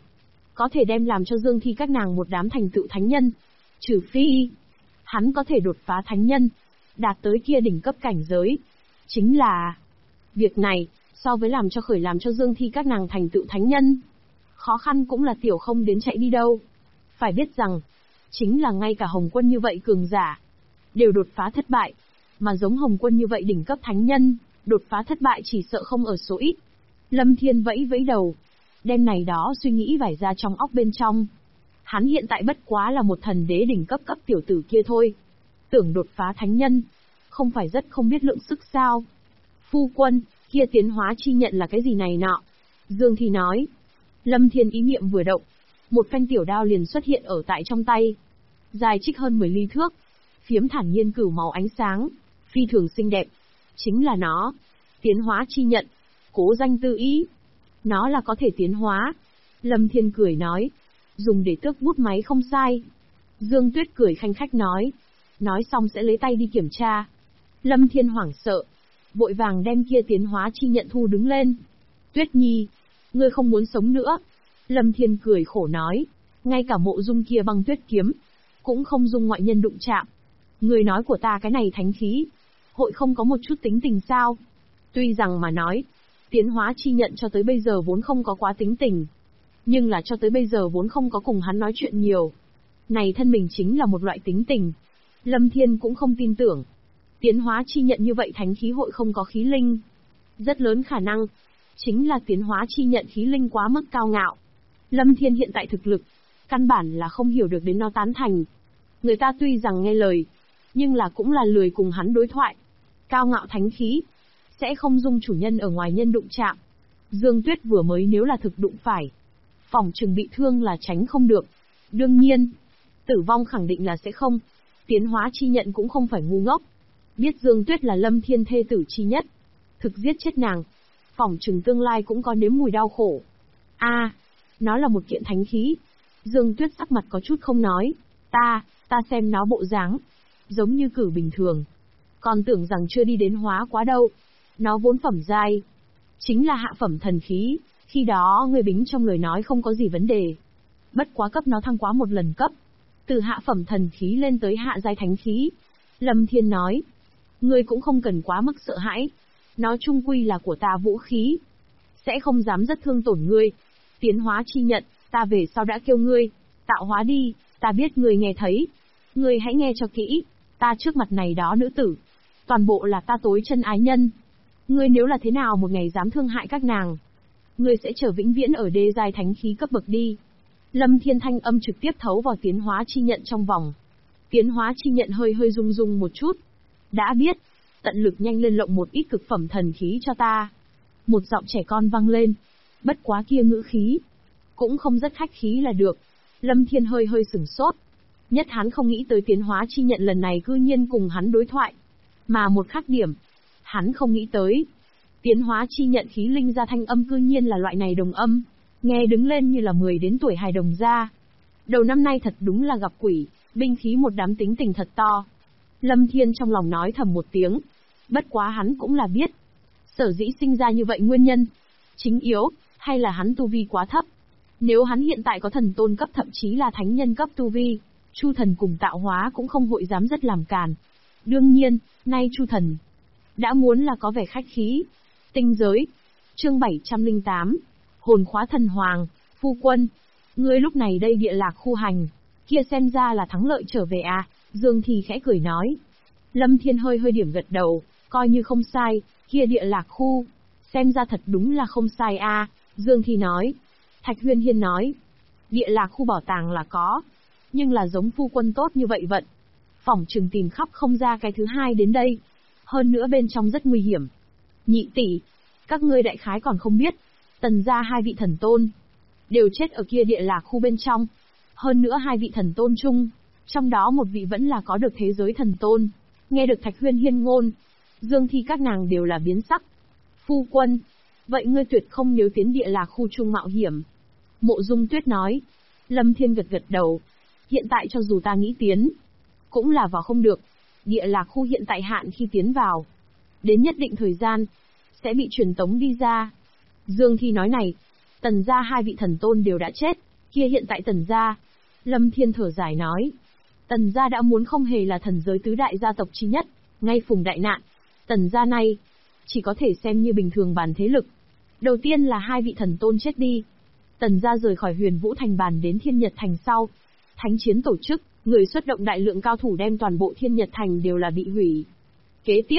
có thể đem làm cho Dương Thi các nàng một đám thành tựu thánh nhân. Trừ phi, hắn có thể đột phá thánh nhân, đạt tới kia đỉnh cấp cảnh giới. Chính là, việc này, so với làm cho Dương Thi các nàng thành tựu thánh nhân, khó khăn cũng là tiểu không đến chạy đi đâu. Phải biết rằng, chính là ngay cả Hồng Quân như vậy cường giả, đều đột phá thất bại, mà giống Hồng Quân như vậy đỉnh cấp thánh nhân, đột phá thất bại chỉ sợ không ở số ít. Lâm Thiên vẫy vẫy đầu, đem này đó suy nghĩ vải ra trong óc bên trong. Hắn hiện tại bất quá là một thần đế đỉnh cấp tiểu tử kia thôi. Tưởng đột phá thánh nhân, không phải rất không biết lượng sức sao? Phu quân, kia tiến hóa chi nhận là cái gì này nọ? Dương Thi nói. Lâm Thiên ý niệm vừa động, một phen tiểu đao liền xuất hiện ở tại trong tay. Dài trích hơn 10 ly thước, phiếm thản nhiên cửu màu ánh sáng, phi thường xinh đẹp. Chính là nó, tiến hóa chi nhận, cố danh tư ý. Nó là có thể tiến hóa. Lâm Thiên cười nói, dùng để tước bút máy không sai. Dương Tuyết cười khanh khách nói xong sẽ lấy tay đi kiểm tra. Lâm Thiên hoảng sợ, vội vàng đem kia tiến hóa chi nhận thu đứng lên. Tuyết Nhi, ngươi không muốn sống nữa. Lâm Thiên cười khổ nói, ngay cả mộ dung kia băng tuyết kiếm, cũng không dung ngoại nhân đụng chạm. Ngươi nói của ta cái này thánh khí, hội không có một chút tính tình sao? Tuy rằng mà nói, tiến hóa chi nhận cho tới bây giờ vốn không có quá tính tình, nhưng là cho tới bây giờ vốn không có cùng hắn nói chuyện nhiều. Này thân mình chính là một loại tính tình. Lâm Thiên cũng không tin tưởng. Tiến hóa chi nhận như vậy thánh khí hội không có khí linh. Rất lớn khả năng, chính là tiến hóa chi nhận khí linh quá mức cao ngạo. Lâm Thiên hiện tại thực lực, căn bản là không hiểu được đến nó tán thành. Người ta tuy rằng nghe lời, nhưng là cũng là lười cùng hắn đối thoại. Cao ngạo thánh khí, sẽ không dung chủ nhân ở ngoài nhân đụng chạm. Dương Tuyết vừa mới nếu là thực đụng phải, phỏng chừng bị thương là tránh không được. Đương nhiên, tử vong khẳng định là sẽ không. Tiến hóa chi nhận cũng không phải ngu ngốc. Biết Dương Tuyết là Lâm Thiên thê tử chi nhất, thực giết chết nàng, phỏng chừng tương lai cũng có nếm mùi đau khổ. Nó là một kiện thánh khí. Dương Tuyết sắc mặt có chút không nói. Ta xem nó bộ dáng, giống như cử bình thường. Còn tưởng rằng chưa đi đến hóa quá đâu. Nó vốn phẩm giai, chính là hạ phẩm thần khí, khi đó người Bính trong lời nói không có gì vấn đề. Bất quá cấp nó thăng quá một lần cấp, từ hạ phẩm thần khí lên tới hạ giai thánh khí. Lâm Thiên nói, ngươi cũng không cần quá mức sợ hãi, nó chung quy là của ta vũ khí, sẽ không dám rất thương tổn ngươi. Tiến hóa chi nhận, ta về sau đã kêu ngươi tạo hóa đi, ta biết ngươi nghe thấy. Ngươi hãy nghe cho kỹ, ta trước mặt này đó nữ tử, toàn bộ là ta tối chân ái nhân. Ngươi nếu là thế nào một ngày dám thương hại các nàng, ngươi sẽ trở vĩnh viễn ở đê giai thánh khí cấp bậc đi. Lâm Thiên thanh âm trực tiếp thấu vào tiến hóa chi nhận trong vòng. Tiến hóa chi nhận hơi rung rung một chút. Đã biết, tận lực nhanh lên lộng một ít cực phẩm thần khí cho ta. Một giọng trẻ con vang lên. Bất quá kia ngữ khí, cũng không rất khách khí là được. Lâm Thiên hơi sửng sốt. Nhất hắn không nghĩ tới tiến hóa chi nhận lần này cư nhiên cùng hắn đối thoại. Mà một khác điểm, hắn không nghĩ tới, tiến hóa chi nhận khí linh ra thanh âm cư nhiên là loại này đồng âm, nghe đứng lên như là 10 đến tuổi hài đồng ra. Đầu năm nay thật đúng là gặp quỷ, binh khí một đám tính tình thật to. Lâm Thiên trong lòng nói thầm một tiếng, bất quá hắn cũng là biết, sở dĩ sinh ra như vậy nguyên nhân, chính yếu, hay là hắn tu vi quá thấp. Nếu hắn hiện tại có thần tôn cấp thậm chí là thánh nhân cấp tu vi, Chu Thần cùng tạo hóa cũng không hội dám rất làm càn. Đương nhiên, nay Chu Thần đã muốn là có vẻ khách khí. Tinh giới, chương 708, hồn khóa thần hoàng, phu quân, ngươi lúc này đây địa lạc khu hành, kia xem ra là thắng lợi trở về à? Dương Thì khẽ cười nói. Lâm Thiên hơi điểm gật đầu, coi như không sai, kia địa lạc khu, xem ra thật đúng là không sai à? Dương Thì nói. Thạch Huyên Hiên nói, địa lạc khu bảo tàng là có, nhưng là giống phu quân tốt như vậy vận, phỏng chừng tìm khắp không ra cái thứ hai đến đây. Hơn nữa bên trong rất nguy hiểm. Nhị tỷ, các ngươi đại khái còn không biết, Tần gia hai vị thần tôn đều chết ở kia địa lạc khu bên trong. Hơn nữa hai vị thần tôn chung, trong đó một vị vẫn là có được thế giới thần tôn. Nghe được Thạch Huyên Hiên ngôn, Dương Thi các nàng đều là biến sắc. Phu quân, vậy ngươi tuyệt không nếu tiến địa lạc khu chung mạo hiểm. Mộ Dung Tuyết nói. Lâm Thiên gật đầu. Hiện tại cho dù ta nghĩ tiến, cũng là vào không được. Địa lạc khu hiện tại hạn khi tiến vào, đến nhất định thời gian, sẽ bị truyền tống đi ra. Dương Thi nói này, Tần gia hai vị thần tôn đều đã chết, kia hiện tại Tần gia. Lâm Thiên thở dài nói, Tần gia đã muốn không hề là thần giới tứ đại gia tộc chi nhất, ngay phùng đại nạn. Tần gia này, chỉ có thể xem như bình thường bàn thế lực. Đầu tiên là hai vị thần tôn chết đi. Tần gia rời khỏi Huyền Vũ Thành bàn đến Thiên Nhật Thành sau. Thánh chiến tổ chức, người xuất động đại lượng cao thủ đem toàn bộ Thiên Nhật Thành đều là bị hủy. Kế tiếp,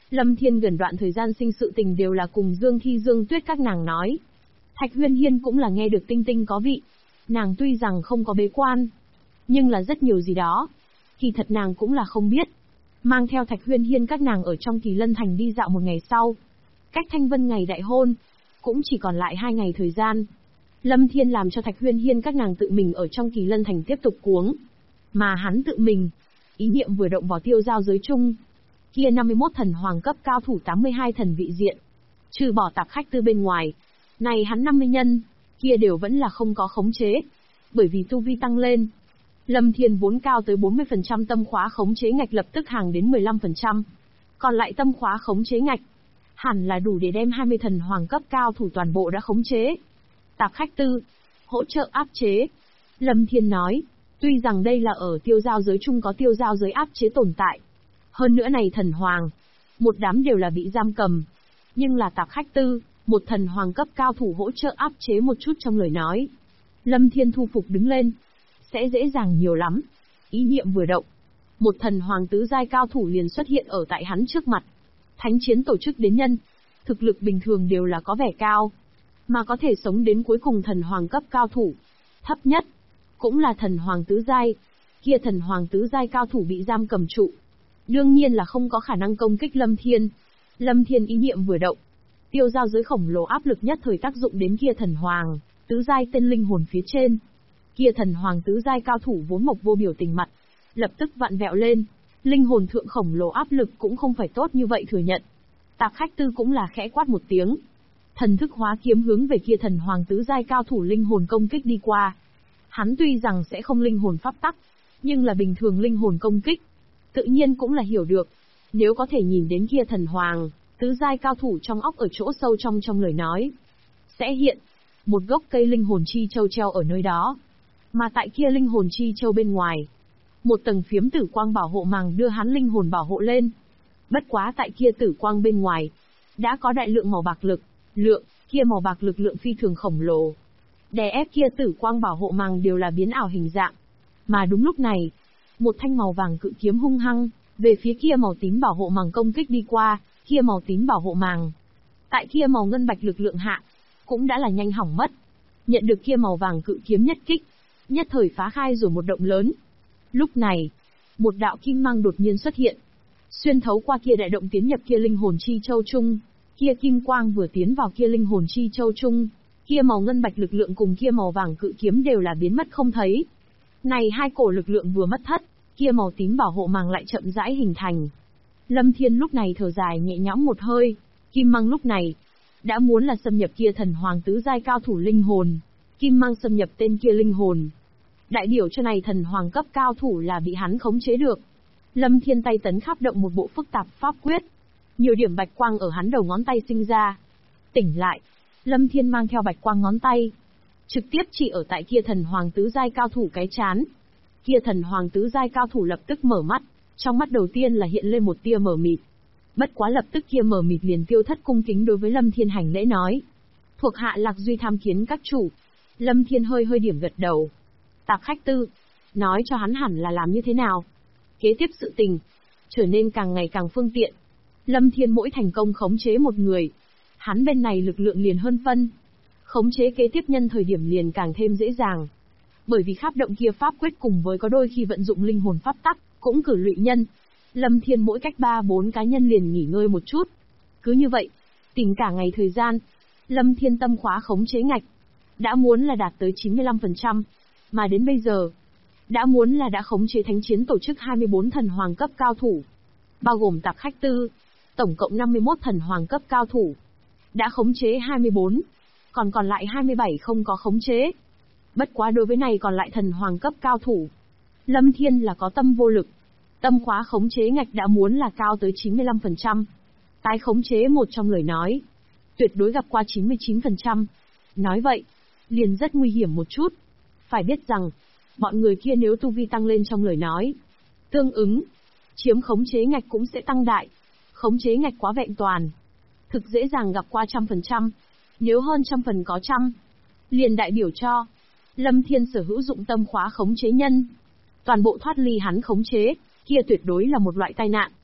Lâm Thiên gần đoạn thời gian sinh sự tình đều là cùng Dương Thi Dương Tuyết các nàng nói. Thạch Huyên Hiên cũng là nghe được tinh tinh có vị. Nàng tuy rằng không có bế quan, nhưng là rất nhiều gì đó. Kỳ thật nàng cũng là không biết. Mang theo Thạch Huyên Hiên các nàng ở trong Kỳ Lân Thành đi dạo một ngày sau. Cách Thanh Vân ngày đại hôn, cũng chỉ còn lại 2 ngày thời gian. Lâm Thiên làm cho Thạch Huyên Hiên các nàng tự mình ở trong Kỳ Lân Thành tiếp tục cuống. Mà hắn tự mình, ý niệm vừa động vào tiêu giao giới chung. Kia 51 thần hoàng cấp cao thủ 82 thần vị diện. Trừ bỏ tạp khách tư bên ngoài. Này hắn 50 nhân, kia đều vẫn là không có khống chế. Bởi vì tu vi tăng lên. Lâm Thiên vốn cao tới 40% tâm khóa khống chế ngạch lập tức hàng đến 15%. Còn lại tâm khóa khống chế ngạch, hẳn là đủ để đem 20 thần hoàng cấp cao thủ toàn bộ đã khống chế. Tạp khách tư, hỗ trợ áp chế. Lâm Thiên nói, tuy rằng đây là ở tiêu giao giới chung có tiêu giao giới áp chế tồn tại. Hơn nữa này thần hoàng, một đám đều là bị giam cầm. Nhưng là tạp khách tư, một thần hoàng cấp cao thủ hỗ trợ áp chế một chút trong lời nói. Lâm Thiên thu phục đứng lên, sẽ dễ dàng nhiều lắm. Ý niệm vừa động, một thần hoàng tứ giai cao thủ liền xuất hiện ở tại hắn trước mặt. Thánh chiến tổ chức đến nhân, thực lực bình thường đều là có vẻ cao, mà có thể sống đến cuối cùng thần hoàng cấp cao thủ. Thấp nhất, cũng là thần hoàng tứ giai. Kia thần hoàng tứ giai cao thủ bị giam cầm trụ. Đương nhiên là không có khả năng công kích Lâm Thiên. Lâm Thiên ý niệm vừa động, tiêu giao giới khổng lồ áp lực nhất thời tác dụng đến kia thần hoàng tứ giai tên linh hồn phía trên. Kia thần hoàng tứ giai cao thủ vốn mộc vô biểu tình mặt, lập tức vặn vẹo lên. Linh hồn thượng khổng lồ áp lực cũng không phải tốt như vậy thừa nhận. Tạp khách tư cũng là khẽ quát một tiếng. Thần thức hóa kiếm hướng về kia thần hoàng tứ giai cao thủ linh hồn công kích đi qua. Hắn tuy rằng sẽ không linh hồn pháp tắc, nhưng là bình thường linh hồn công kích, tự nhiên cũng là hiểu được. Nếu có thể nhìn đến kia thần hoàng tứ giai cao thủ trong óc ở chỗ sâu trong lời nói, sẽ hiện một gốc cây linh hồn chi châu treo ở nơi đó. Mà tại kia linh hồn chi châu bên ngoài, một tầng phiếm tử quang bảo hộ màng đưa hắn linh hồn bảo hộ lên. Bất quá tại kia tử quang bên ngoài, đã có đại lượng màu bạc lực lượng, kia màu bạc lực lượng phi thường khổng lồ. Đè ép kia tử quang bảo hộ màng đều là biến ảo hình dạng. Mà đúng lúc này, một thanh màu vàng cự kiếm hung hăng, về phía kia màu tím bảo hộ màng công kích đi qua, kia màu tím bảo hộ màng. Tại kia màu ngân bạch lực lượng hạ, cũng đã là nhanh hỏng mất. Nhận được kia màu vàng cự kiếm nhất kích, nhất thời phá khai rồi một động lớn. Lúc này, một đạo kim mang đột nhiên xuất hiện, xuyên thấu qua kia đại động tiến nhập kia linh hồn chi châu chung. Kia kim quang vừa tiến vào kia linh hồn chi châu chung, kia màu ngân bạch lực lượng cùng kia màu vàng cự kiếm đều là biến mất không thấy. Này hai cổ lực lượng vừa mất thất, kia màu tím bảo hộ màng lại chậm rãi hình thành. Lâm Thiên lúc này thở dài nhẹ nhõm một hơi, kim mang lúc này đã muốn là xâm nhập kia thần hoàng tứ giai cao thủ linh hồn. Kim mang xâm nhập tên kia linh hồn, đại biểu cho này thần hoàng cấp cao thủ là bị hắn khống chế được. Lâm Thiên tay tấn khắp động một bộ phức tạp pháp quyết, nhiều điểm bạch quang ở hắn đầu ngón tay sinh ra. Tỉnh lại, Lâm Thiên mang theo bạch quang ngón tay, trực tiếp chỉ ở tại kia thần hoàng tứ giai cao thủ cái chán. Kia thần hoàng tứ giai cao thủ lập tức mở mắt, trong mắt đầu tiên là hiện lên một tia mờ mịt. Bất quá lập tức kia mờ mịt liền tiêu thất, cung kính đối với Lâm Thiên hành lễ nói: "Thuộc hạ Lạc Duy tham kiến các chủ." Lâm Thiên hơi điểm gật đầu. Tạp khách tư, nói cho hắn hẳn là làm như thế nào. Kế tiếp sự tình trở nên càng ngày càng phương tiện. Lâm Thiên mỗi thành công khống chế một người, hắn bên này lực lượng liền hơn phân. Khống chế kế tiếp nhân thời điểm liền càng thêm dễ dàng. Bởi vì khắp động kia pháp quyết cùng với có đôi khi vận dụng linh hồn pháp tắc, cũng cử lụy nhân. Lâm Thiên mỗi cách 3-4 cá nhân liền nghỉ ngơi một chút. Cứ như vậy, tìm cả ngày thời gian, Lâm Thiên tâm khóa khống chế ngạch đã muốn là đạt tới 95%, mà đến bây giờ, đã muốn là đã khống chế thánh chiến tổ chức 24 thần hoàng cấp cao thủ, bao gồm tạp khách tư, tổng cộng 51 thần hoàng cấp cao thủ. Đã khống chế 24, còn lại 27 không có khống chế. Bất quá đối với này còn lại thần hoàng cấp cao thủ, Lâm Thiên là có tâm vô lực. Tâm khóa khống chế ngạch đã muốn là cao tới 95%. Tái khống chế một trong lời nói, tuyệt đối gặp qua 99%. Nói vậy, liền rất nguy hiểm một chút. Phải biết rằng, bọn người kia nếu tu vi tăng lên trong lời nói, tương ứng, chiếm khống chế ngạch cũng sẽ tăng đại. Khống chế ngạch quá vẹn toàn, thực dễ dàng gặp qua 100%. Nếu hơn 100% có 100, liền đại biểu cho Lâm Thiên sở hữu dụng tâm khóa khống chế nhân, toàn bộ thoát ly hắn khống chế, kia tuyệt đối là một loại tai nạn.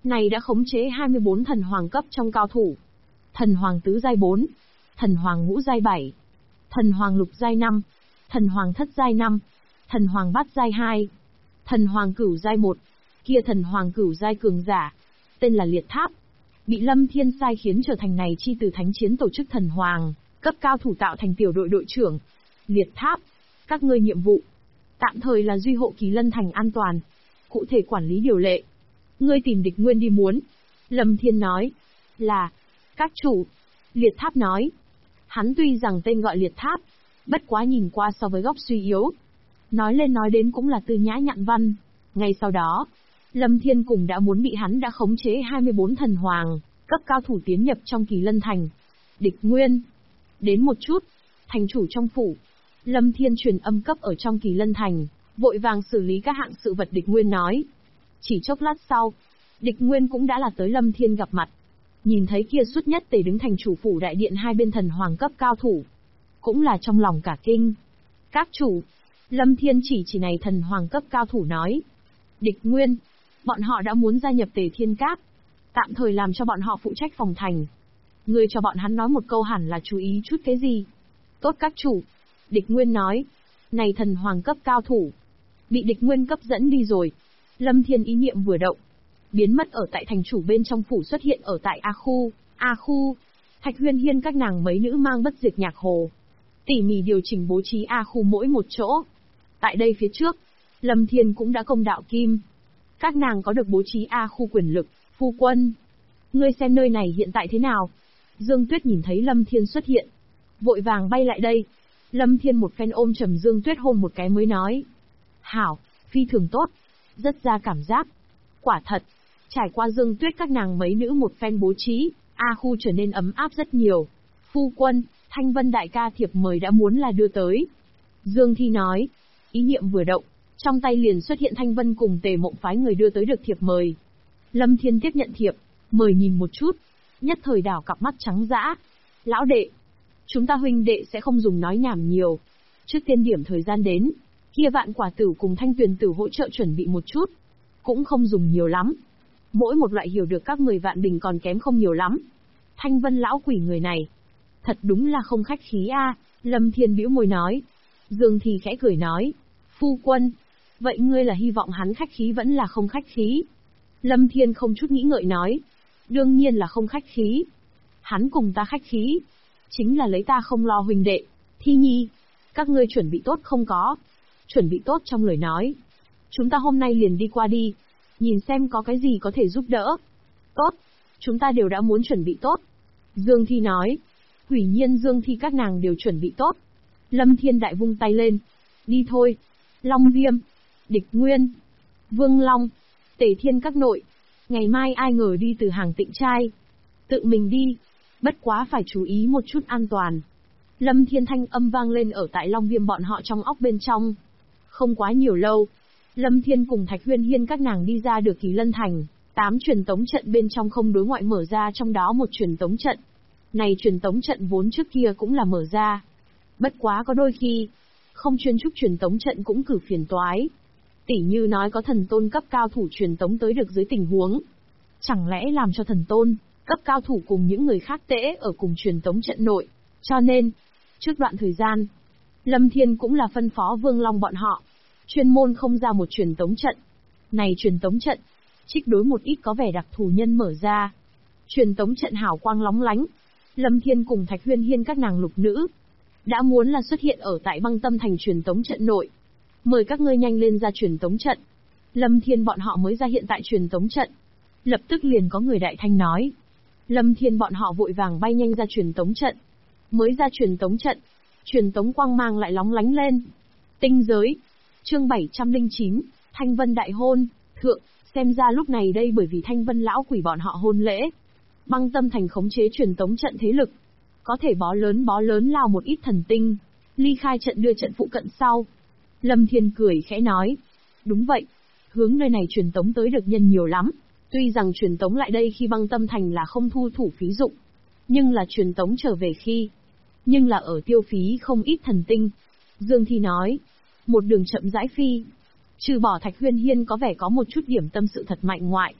này đã khống chế 24 thần hoàng cấp trong cao thủ. Thần hoàng tứ giai 4, thần hoàng ngũ giai 7, thần hoàng lục giai 5, thần hoàng thất giai 5, thần hoàng bát giai 2, thần hoàng cửu giai 1, kia thần hoàng cửu giai cường giả, tên là Liệt Tháp, bị Lâm Thiên sai khiến trở thành này chi từ thánh chiến tổ chức thần hoàng, cấp cao thủ tạo thành tiểu đội đội trưởng. Liệt Tháp, các ngươi nhiệm vụ, tạm thời là duy hộ Kỳ Lân Thành an toàn, cụ thể quản lý điều lệ. Ngươi tìm Địch Nguyên đi muốn. Lâm Thiên nói, là, các chủ. Liệt Tháp nói, hắn tuy rằng tên gọi Liệt Tháp, bất quá nhìn qua so với góc suy yếu. Nói lên nói đến cũng là tư nhã nhặn văn. Ngay sau đó, Lâm Thiên cùng đã muốn bị hắn đã khống chế 24 thần hoàng, cấp cao thủ tiến nhập trong Kỳ Lân Thành. Địch Nguyên, đến một chút, thành chủ trong phủ. Lâm Thiên truyền âm cấp ở trong Kỳ Lân Thành, vội vàng xử lý các hạng sự vật. Địch Nguyên nói. Chỉ chốc lát sau, Địch Nguyên cũng đã là tới Lâm Thiên gặp mặt. Nhìn thấy kia suốt nhất tề đứng thành chủ phủ đại điện hai bên thần hoàng cấp cao thủ, cũng là trong lòng cả kinh. Các chủ, Lâm Thiên chỉ này thần hoàng cấp cao thủ nói. Địch Nguyên, bọn họ đã muốn gia nhập Tề Thiên Các, tạm thời làm cho bọn họ phụ trách phòng thành. Ngươi cho bọn hắn nói một câu hẳn là chú ý chút cái gì. Tốt các chủ. Địch Nguyên nói. Này thần hoàng cấp cao thủ, bị Địch Nguyên cấp dẫn đi rồi. Lâm Thiên ý niệm vừa động, biến mất ở tại thành chủ bên trong phủ, xuất hiện ở tại A khu. A khu, Thạch Huyên Hiên các nàng mấy nữ mang bất diệt nhạc hồ, tỉ mỉ điều chỉnh bố trí A khu mỗi một chỗ. Tại đây phía trước, Lâm Thiên cũng đã công đạo kim. Các nàng có được bố trí A khu quyền lực. Phu quân, ngươi xem nơi này hiện tại thế nào? Dương Tuyết nhìn thấy Lâm Thiên xuất hiện, vội vàng bay lại đây. Lâm Thiên một phen ôm trầm Dương Tuyết hôn một cái mới nói. Hảo, phi thường tốt, rất ra cảm giác. Quả thật, trải qua Dương Tuyết các nàng mấy nữ một phen bố trí, A khu trở nên ấm áp rất nhiều. Phu quân, Thanh Vân đại ca thiệp mời đã muốn là đưa tới. Dương Thi nói, ý niệm vừa động, trong tay liền xuất hiện Thanh Vân cùng Tề Mộng phái người đưa tới được thiệp mời. Lâm Thiên tiếp nhận thiệp, mời nhìn một chút, nhất thời đảo cặp mắt trắng dã. Lão đệ, chúng ta huynh đệ sẽ không dùng nói nhảm nhiều. Trước tiên điểm thời gian đến, kia Vạn Quả Tử cùng Thanh Tuyền Tử hỗ trợ chuẩn bị một chút, cũng không dùng nhiều lắm. Mỗi một loại hiểu được các người vạn bình còn kém không nhiều lắm. Thanh Vân lão quỷ người này, thật đúng là không khách khí a. Lâm Thiên bĩu môi nói. Dương Thì khẽ cười nói, phu quân, vậy ngươi là hy vọng hắn khách khí vẫn là không khách khí? Lâm Thiên không chút nghĩ ngợi nói, đương nhiên là không khách khí. Hắn cùng ta khách khí, chính là lấy ta không lo huynh đệ. Thi Nhi, các ngươi chuẩn bị tốt không có? Chuẩn bị tốt trong lời nói, chúng ta hôm nay liền đi qua đi, nhìn xem có cái gì có thể giúp đỡ. Tốt, chúng ta đều đã muốn chuẩn bị tốt. Dương Thi nói. Hủy nhiên Dương Thi các nàng đều chuẩn bị tốt. Lâm Thiên đại vung tay lên. Đi thôi. Long Viêm, Địch Nguyên, Vương Long, Tề Thiên các nội. Ngày mai ai ngờ đi từ hàng Tịnh trai. Tự mình đi. Bất quá phải chú ý một chút an toàn. Lâm Thiên thanh âm vang lên ở tại Long Viêm bọn họ trong óc bên trong. Không quá nhiều lâu, Lâm Thiên cùng Thạch Huyên Hiên các nàng đi ra được Kỳ Lân Thành. 8 truyền tống trận bên trong không đối ngoại mở ra, trong đó một truyền tống trận. Này truyền tống trận vốn trước kia cũng là mở ra. Bất quá có đôi khi, không chuyên trúc truyền tống trận cũng cử phiền toái. Tỉ như nói có thần tôn cấp cao thủ truyền tống tới được dưới tình huống. Chẳng lẽ làm cho thần tôn, cấp cao thủ cùng những người khác tễ ở cùng truyền tống trận nội. Cho nên, trước đoạn thời gian, Lâm Thiên cũng là phân phó Vương Long bọn họ, chuyên môn không ra một truyền tống trận. Này truyền tống trận, trích đối một ít có vẻ đặc thù nhân mở ra. Truyền tống trận hào quang lóng lánh. Lâm Thiên cùng Thạch Huyên Hiên các nàng lục nữ, đã muốn là xuất hiện ở tại Băng Tâm Thành truyền tống trận nội. Mời các ngươi nhanh lên ra truyền tống trận. Lâm Thiên bọn họ mới ra hiện tại truyền tống trận. Lập tức liền có người đại thanh nói. Lâm Thiên bọn họ vội vàng bay nhanh ra truyền tống trận. Mới ra truyền tống trận, truyền tống quang mang lại lóng lánh lên. Tinh giới. Chương 709, Thanh Vân đại hôn. Thượng, xem ra lúc này đây bởi vì Thanh Vân lão quỷ bọn họ hôn lễ. Băng Tâm Thành khống chế truyền tống trận thế lực. Có thể bó lớn lao một ít thần tinh. Ly khai trận đưa trận phụ cận sau. Lâm Thiên cười khẽ nói. Đúng vậy. Hướng nơi này truyền tống tới được nhân nhiều lắm. Tuy rằng truyền tống lại đây khi Băng Tâm Thành là không thu thủ phí dụng. Nhưng là truyền tống trở về khi. Nhưng là ở tiêu phí không ít thần tinh. Dương Thi nói. Một đường chậm rãi phi. Trừ bỏ Thạch Huyên Hiên có vẻ có một chút điểm tâm sự thật mạnh ngoại.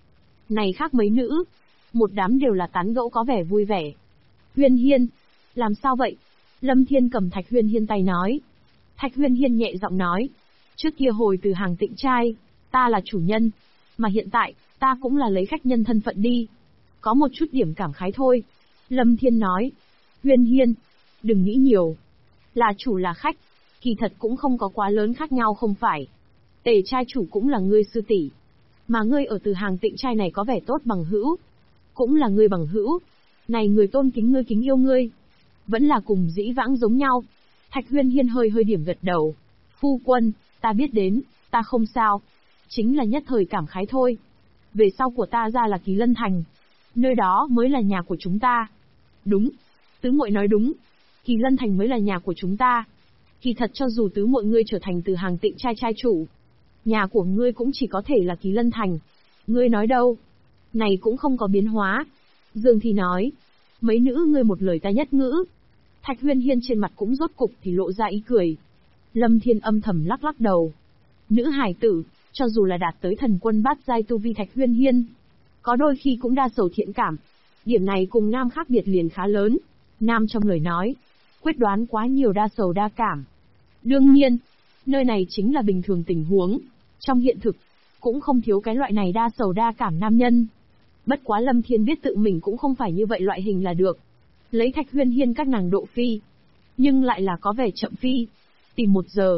Này khác mấy nữ, một đám đều là tán gẫu có vẻ vui vẻ. Huyên Hiên, làm sao vậy? Lâm Thiên cầm Thạch Huyên Hiên tay nói. Thạch Huyên Hiên nhẹ giọng nói, trước kia hồi từ hàng Tịnh trai, ta là chủ nhân, mà hiện tại, ta cũng là lấy khách nhân thân phận đi. Có một chút điểm cảm khái thôi. Lâm Thiên nói, Huyên Hiên, đừng nghĩ nhiều. Là chủ là khách, kỳ thật cũng không có quá lớn khác nhau không phải. Tề trai chủ cũng là ngươi sư tỷ, mà ngươi ở từ hàng Tịnh trai này có vẻ tốt bằng hữu. Cũng là ngươi bằng hữu. Này người tôn kính ngươi kính yêu ngươi. Vẫn là cùng dĩ vãng giống nhau. Thạch Huyên Hiên hơi hơi điểm gật đầu. Phu quân, ta biết đến, ta không sao. Chính là nhất thời cảm khái thôi. Về sau của ta ra là Kỳ Lân Thành. Nơi đó mới là nhà của chúng ta. Đúng. Tứ muội nói đúng. Kỳ Lân Thành mới là nhà của chúng ta. Kỳ thật cho dù tứ muội ngươi trở thành từ hàng Tịnh trai trai chủ, nhà của ngươi cũng chỉ có thể là Kỳ Lân Thành. Ngươi nói đâu? Này cũng không có biến hóa. Dương Thì nói. Mấy nữ ngươi một lời ta nhất ngữ. Thạch Huyên Hiên trên mặt cũng rốt cục thì lộ ra ý cười. Lâm Thiên âm thầm lắc lắc đầu. Nữ hài tử, cho dù là đạt tới thần quân bát giai tu vi Thạch Huyên Hiên, có đôi khi cũng đa sầu thiện cảm. Điểm này cùng nam khác biệt liền khá lớn. Nam trong lời nói, quyết đoán quá nhiều đa sầu đa cảm. Đương nhiên, nơi này chính là bình thường tình huống. Trong hiện thực, cũng không thiếu cái loại này đa sầu đa cảm nam nhân. Bất quá Lâm Thiên biết tự mình cũng không phải như vậy loại hình là được. Lấy Thạch Huyên Hiên các nàng độ phi, nhưng lại là có vẻ chậm phi. Tìm 1 giờ.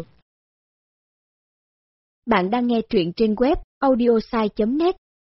Bạn đang nghe truyện trên web audiosai.net.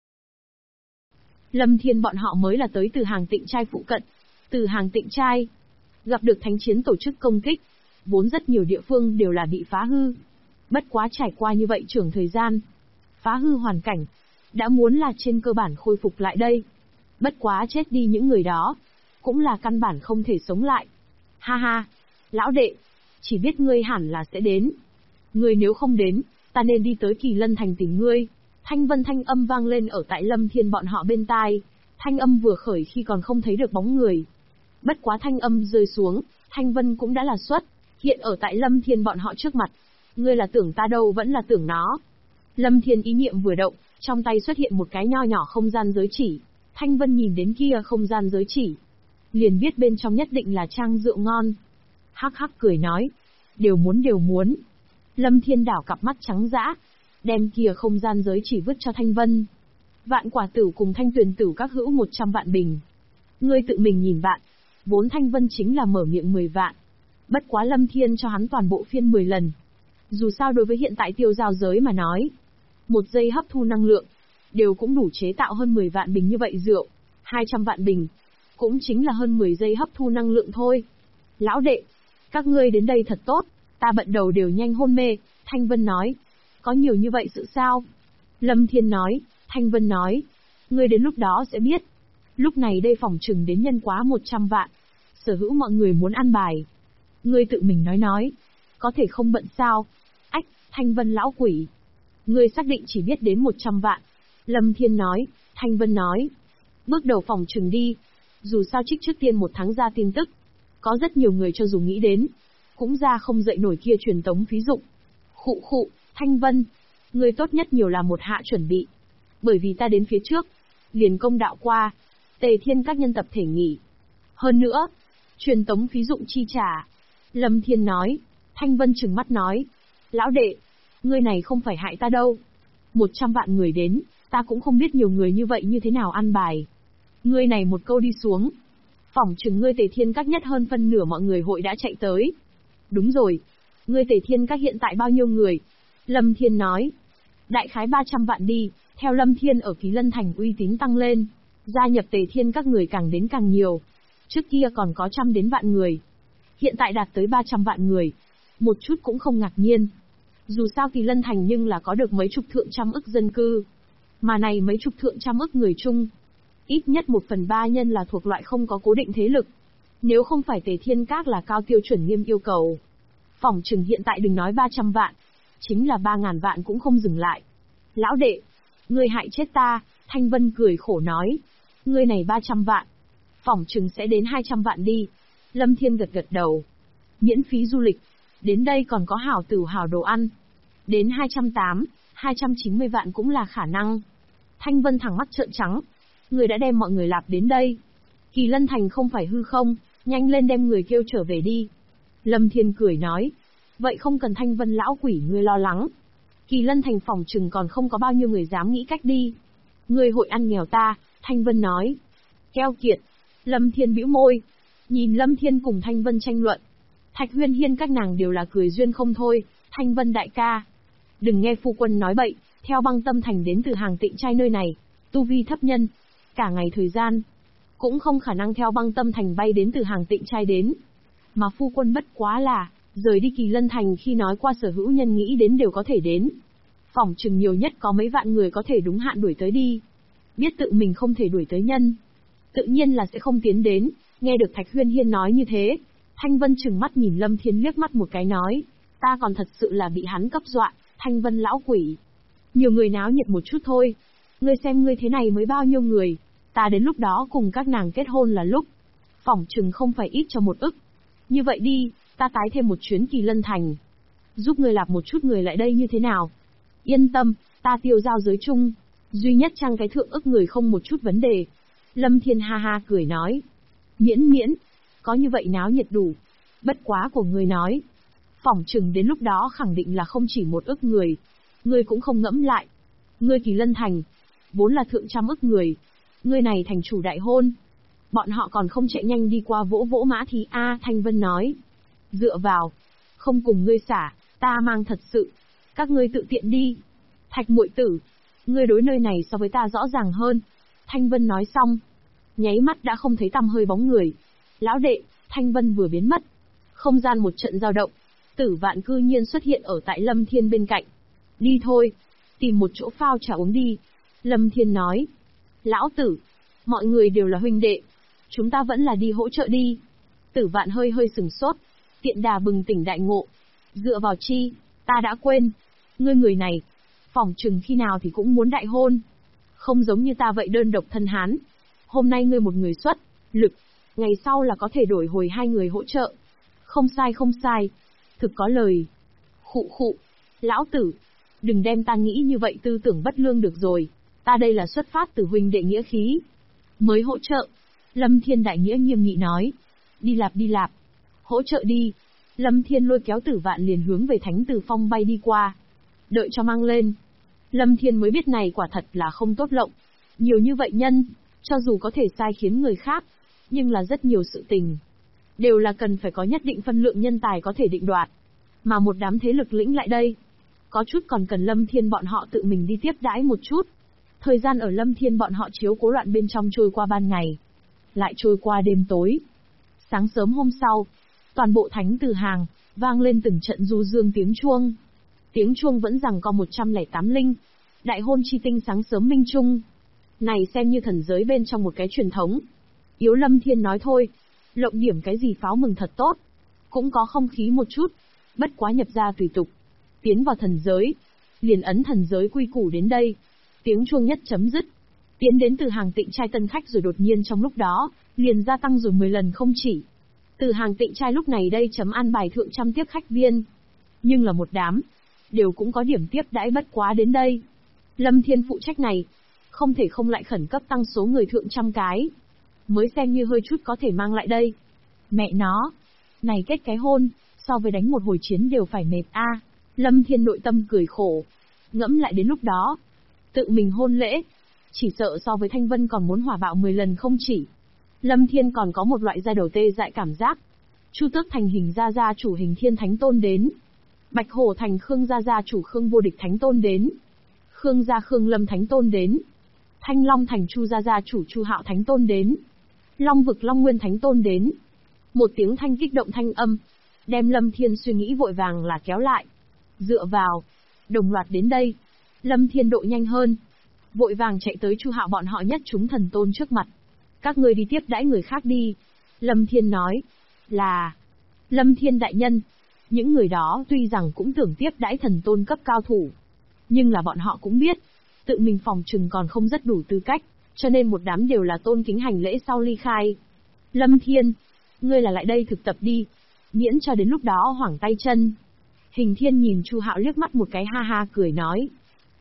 Lâm Thiên bọn họ mới là tới từ hàng Tịnh trai phụ cận. Từ hàng Tịnh trai, gặp được thánh chiến tổ chức công kích, vốn rất nhiều địa phương đều là bị phá hư. Bất quá trải qua như vậy trưởng thời gian, phá hư hoàn cảnh, đã muốn là trên cơ bản khôi phục lại đây. Bất quá chết đi những người đó, cũng là căn bản không thể sống lại. Ha ha, lão đệ, chỉ biết ngươi hẳn là sẽ đến. Ngươi nếu không đến, ta nên đi tới Kỳ Lân Thành tìm ngươi. Thanh vân thanh âm vang lên ở tại Lâm Thiên bọn họ bên tai. Thanh âm vừa khởi khi còn không thấy được bóng người. Bất quá thanh âm rơi xuống, thanh vân cũng đã là xuất, hiện ở tại Lâm Thiên bọn họ trước mặt. Ngươi là tưởng ta đâu vẫn là tưởng nó. Lâm Thiên ý niệm vừa động, trong tay xuất hiện một cái nho nhỏ không gian giới chỉ. Thanh vân nhìn đến kia không gian giới chỉ, liền biết bên trong nhất định là trang rượu ngon. Hắc hắc cười nói, đều muốn đều muốn. Lâm Thiên đảo cặp mắt trắng dã, đem kia không gian giới chỉ vứt cho Thanh Vân. Vạn quả tử cùng Thanh Tuyền tử các hữu 100 vạn bình. Ngươi tự mình nhìn vạn, vốn Thanh Vân chính là mở miệng 10 vạn. Bất quá Lâm Thiên cho hắn toàn bộ phiên 10 lần. Dù sao đối với hiện tại tiêu giao giới mà nói, 1 giây hấp thu năng lượng, đều cũng đủ chế tạo hơn 10 vạn bình như vậy rượu. 200 vạn bình, cũng chính là hơn 10 giây hấp thu năng lượng thôi. Lão đệ, các ngươi đến đây thật tốt, ta bận đầu đều nhanh hôn mê. Thanh Vân nói, có nhiều như vậy sự sao? Lâm Thiên nói, Thanh Vân nói, ngươi đến lúc đó sẽ biết. Lúc này đây phòng trừng đến nhân quá 100 vạn, sở hữu mọi người muốn ăn bài. Ngươi tự mình nói, có thể không bận sao? Ách, Thanh Vân lão quỷ, ngươi xác định chỉ biết đến 100 vạn. Lâm Thiên nói, Thanh Vân nói, bước đầu phòng trừng đi. Dù sao trích trước tiên 1 tháng ra tin tức, có rất nhiều người cho dù nghĩ đến, cũng ra không dậy nổi kia truyền tống phí dụng. Khụ khụ, Thanh Vân, ngươi tốt nhất nhiều là 1 hạ chuẩn bị. Bởi vì ta đến phía trước, liền công đạo qua, Tề Thiên các nhân tập thể nghỉ. Hơn nữa, truyền tống phí dụng chi trả. Lâm Thiên nói, Thanh Vân trừng mắt nói, lão đệ, ngươi này không phải hại ta đâu. 100 vạn người đến, ta cũng không biết nhiều người như vậy như thế nào ăn bài. Ngươi này một câu đi xuống, phỏng chừng ngươi Tề Thiên các nhất hơn phân nửa mọi người hội đã chạy tới. Đúng rồi, ngươi Tề Thiên các hiện tại bao nhiêu người? Lâm Thiên nói, đại khái 300 vạn đi. Theo Lâm Thiên ở Kỳ Lân Thành uy tín tăng lên, gia nhập Tề Thiên các người càng đến càng nhiều. Trước kia còn có trăm đến vạn người, hiện tại đạt tới 300 vạn người, một chút cũng không ngạc nhiên. Dù sao Kỳ Lân Thành nhưng là có được mấy chục thượng trăm ức dân cư, mà này mấy chục thượng trăm ức người chung, ít nhất 1/3 nhân là thuộc loại không có cố định thế lực. Nếu không phải Tề Thiên các là cao tiêu chuẩn nghiêm yêu cầu, phỏng chừng hiện tại đừng nói 300 vạn, chính là 3.000 vạn cũng không dừng lại. Lão đệ, ngươi hại chết ta. Thanh Vân cười khổ nói, ngươi này 300 vạn, phỏng chừng sẽ đến 200 vạn đi. Lâm Thiên gật gật đầu, miễn phí du lịch, đến đây còn có hảo tử hảo đồ ăn, đến 280, 290 vạn cũng là khả năng. Thanh Vân thẳng mắt trợn trắng. Người đã đem mọi người lạp đến đây. Kỳ Lân Thành không phải hư không, nhanh lên đem người kêu trở về đi. Lâm Thiên cười nói. Vậy không cần Thanh Vân lão quỷ ngươi lo lắng. Kỳ Lân Thành phòng chừng còn không có bao nhiêu người dám nghĩ cách đi. Ngươi hội ăn nghèo ta, Thanh Vân nói. Keo kiệt. Lâm Thiên bĩu môi. Nhìn Lâm Thiên cùng Thanh Vân tranh luận. Thạch Huyên Hiên các nàng đều là cười duyên không thôi. Thanh Vân đại ca, đừng nghe phu quân nói bậy, theo Băng Tâm Thành đến từ Hàng Tịnh Trai nơi này, tu vi thấp nhân, cả ngày thời gian, cũng không khả năng theo Băng Tâm Thành bay đến từ Hàng Tịnh Trai đến. Mà phu quân bất quá là, rời đi Kỳ Lân Thành khi nói qua sở hữu nhân nghĩ đến đều có thể đến. Phỏng chừng nhiều nhất có mấy vạn người có thể đúng hạn đuổi tới đi. Biết tự mình không thể đuổi tới nhân, tự nhiên là sẽ không tiến đến. Nghe được Thạch Huyên Hiên nói như thế, Thanh Vân trừng mắt nhìn Lâm Thiên liếc mắt một cái nói, ta còn thật sự là bị hắn cấp dọa, Thanh Vân lão quỷ. Nhiều người náo nhiệt một chút thôi. Ngươi xem ngươi thế này mới bao nhiêu người, ta đến lúc đó cùng các nàng kết hôn là lúc. Phỏng chừng không phải ít cho 1 ức. Như vậy đi, ta tái thêm một chuyến Kỳ Lân Thành. Giúp ngươi lạp một chút người lại đây như thế nào? Yên tâm, ta tiêu giao giới chung. Duy nhất trang cái thượng ức người không một chút vấn đề. Lâm Thiên ha ha cười nói. Miễn, có như vậy náo nhiệt đủ. Bất quá của ngươi nói. Phỏng chừng đến lúc đó khẳng định là không chỉ 1 ức người. Ngươi cũng không ngẫm lại. Ngươi Kỳ Lân Thành, vốn là thượng trăm ức người. Ngươi này thành chủ đại hôn. Bọn họ còn không chạy nhanh đi qua vỗ vỗ mã thì Thanh Vân nói. Dựa vào, không cùng ngươi xả, ta mang thật sự. Các ngươi tự tiện đi. Thạch muội tử, ngươi đối nơi này so với ta rõ ràng hơn. Thanh Vân nói xong, nháy mắt đã không thấy tăm hơi bóng người. Lão đệ, Thanh Vân vừa biến mất. Không gian một trận dao động. Tử Vạn cư nhiên xuất hiện ở tại Lâm Thiên bên cạnh. Đi thôi, tìm một chỗ phao trà uống đi. Lâm Thiên nói. Lão tử, mọi người đều là huynh đệ. Chúng ta vẫn là đi hỗ trợ đi. Tử Vạn hơi sừng sốt. Tiện đà bừng tỉnh đại ngộ. Dựa vào chi, ta đã quên. Ngươi người này, phỏng chừng khi nào thì cũng muốn đại hôn. Không giống như ta vậy đơn độc thân hán. Hôm nay ngươi một người xuất lực, ngày sau là có thể đổi hồi 2 người hỗ trợ. Không sai. Thực có lời. Khụ, lão tử, đừng đem ta nghĩ như vậy tư tưởng bất lương được rồi. Ta đây là xuất phát từ huynh đệ nghĩa khí. Mới hỗ trợ. Lâm Thiên đại nghĩa nghiêm nghị nói. Đi lạp. Hỗ trợ đi. Lâm Thiên lôi kéo Tử Vạn liền hướng về Thánh Từ Phong bay đi qua. Đợi cho mang lên. Lâm Thiên mới biết này quả thật là không tốt lộng. Nhiều như vậy nhân, cho dù có thể sai khiến người khác, nhưng là rất nhiều sự tình. Đều là cần phải có nhất định phân lượng nhân tài có thể định đoạt. Mà một đám thế lực lĩnh lại đây. Có chút còn cần Lâm Thiên bọn họ tự mình đi tiếp đãi một chút. Thời gian ở Lâm Thiên bọn họ chiếu cố loạn bên trong trôi qua ban ngày. Lại trôi qua đêm tối. Sáng sớm hôm sau, toàn bộ Thánh Từ Hàng, vang lên từng trận du dương tiếng chuông. Tiếng chuông vẫn giằng co 108 linh. Đại hôn chi tinh sáng sớm minh trung. Này xem như thần giới bên trong một cái truyền thống. Yếu Lâm Thiên nói thôi. Lộng điểm cái gì pháo mừng thật tốt. Cũng có không khí một chút. Bất quá nhập ra tùy tục. Tiến vào thần giới. Liền ấn thần giới quy củ đến đây. Tiếng chuông nhất chấm dứt. Tiến đến từ Hàng Tịnh Trai tân khách rồi đột nhiên trong lúc đó, liền gia tăng rồi 10 lần không chỉ. Từ Hàng Tịnh Trai lúc này đây chấm an bài thượng trăm tiếp khách viên. Nhưng là một đám. Đều cũng có điểm tiếp đãi bất quá đến đây. Lâm Thiên phụ trách này. Không thể không lại khẩn cấp tăng số người thượng trăm cái. Mới xem như hơi chút có thể mang lại đây. Mẹ nó. Này kết cái hôn, so với đánh một hồi chiến đều phải mệt a. Lâm Thiên nội tâm cười khổ. Ngẫm lại đến lúc đó. Tự mình hôn lễ. Chỉ sợ so với Thanh Vân còn muốn hỏa bạo 10 lần không chỉ. Lâm Thiên còn có một loại da đầu tê dại cảm giác. Chu Tước Thành Hình gia chủ Hình Thiên Thánh Tôn đến. Bạch Hổ Thành Khương gia chủ Khương Vô Địch Thánh Tôn đến. Khương gia Khương Lâm Thánh Tôn đến. Thanh Long Thành Chu gia chủ Chu Hạo Thánh Tôn đến. Long Vực Long Nguyên Thánh Tôn đến. Một tiếng thanh kích động thanh âm, đem Lâm Thiên suy nghĩ vội vàng là kéo lại. Dựa vào, đồng loạt đến đây. Lâm Thiên độ nhanh hơn, vội vàng chạy tới Chu Hạo bọn họ nhất chúng thần tôn trước mặt. Các ngươi đi tiếp đãi người khác đi. Lâm Thiên nói. Là. Lâm Thiên đại nhân. Những người đó tuy rằng cũng tưởng tiếp đãi thần tôn cấp cao thủ. Nhưng là bọn họ cũng biết. Tự mình phòng trừng còn không rất đủ tư cách. Cho nên một đám đều là tôn kính hành lễ sau ly khai. Lâm Thiên. Ngươi là lại đây thực tập đi. Miễn cho đến lúc đó hoảng tay chân. Hình Thiên nhìn Chu Hạo liếc mắt một cái ha ha cười nói.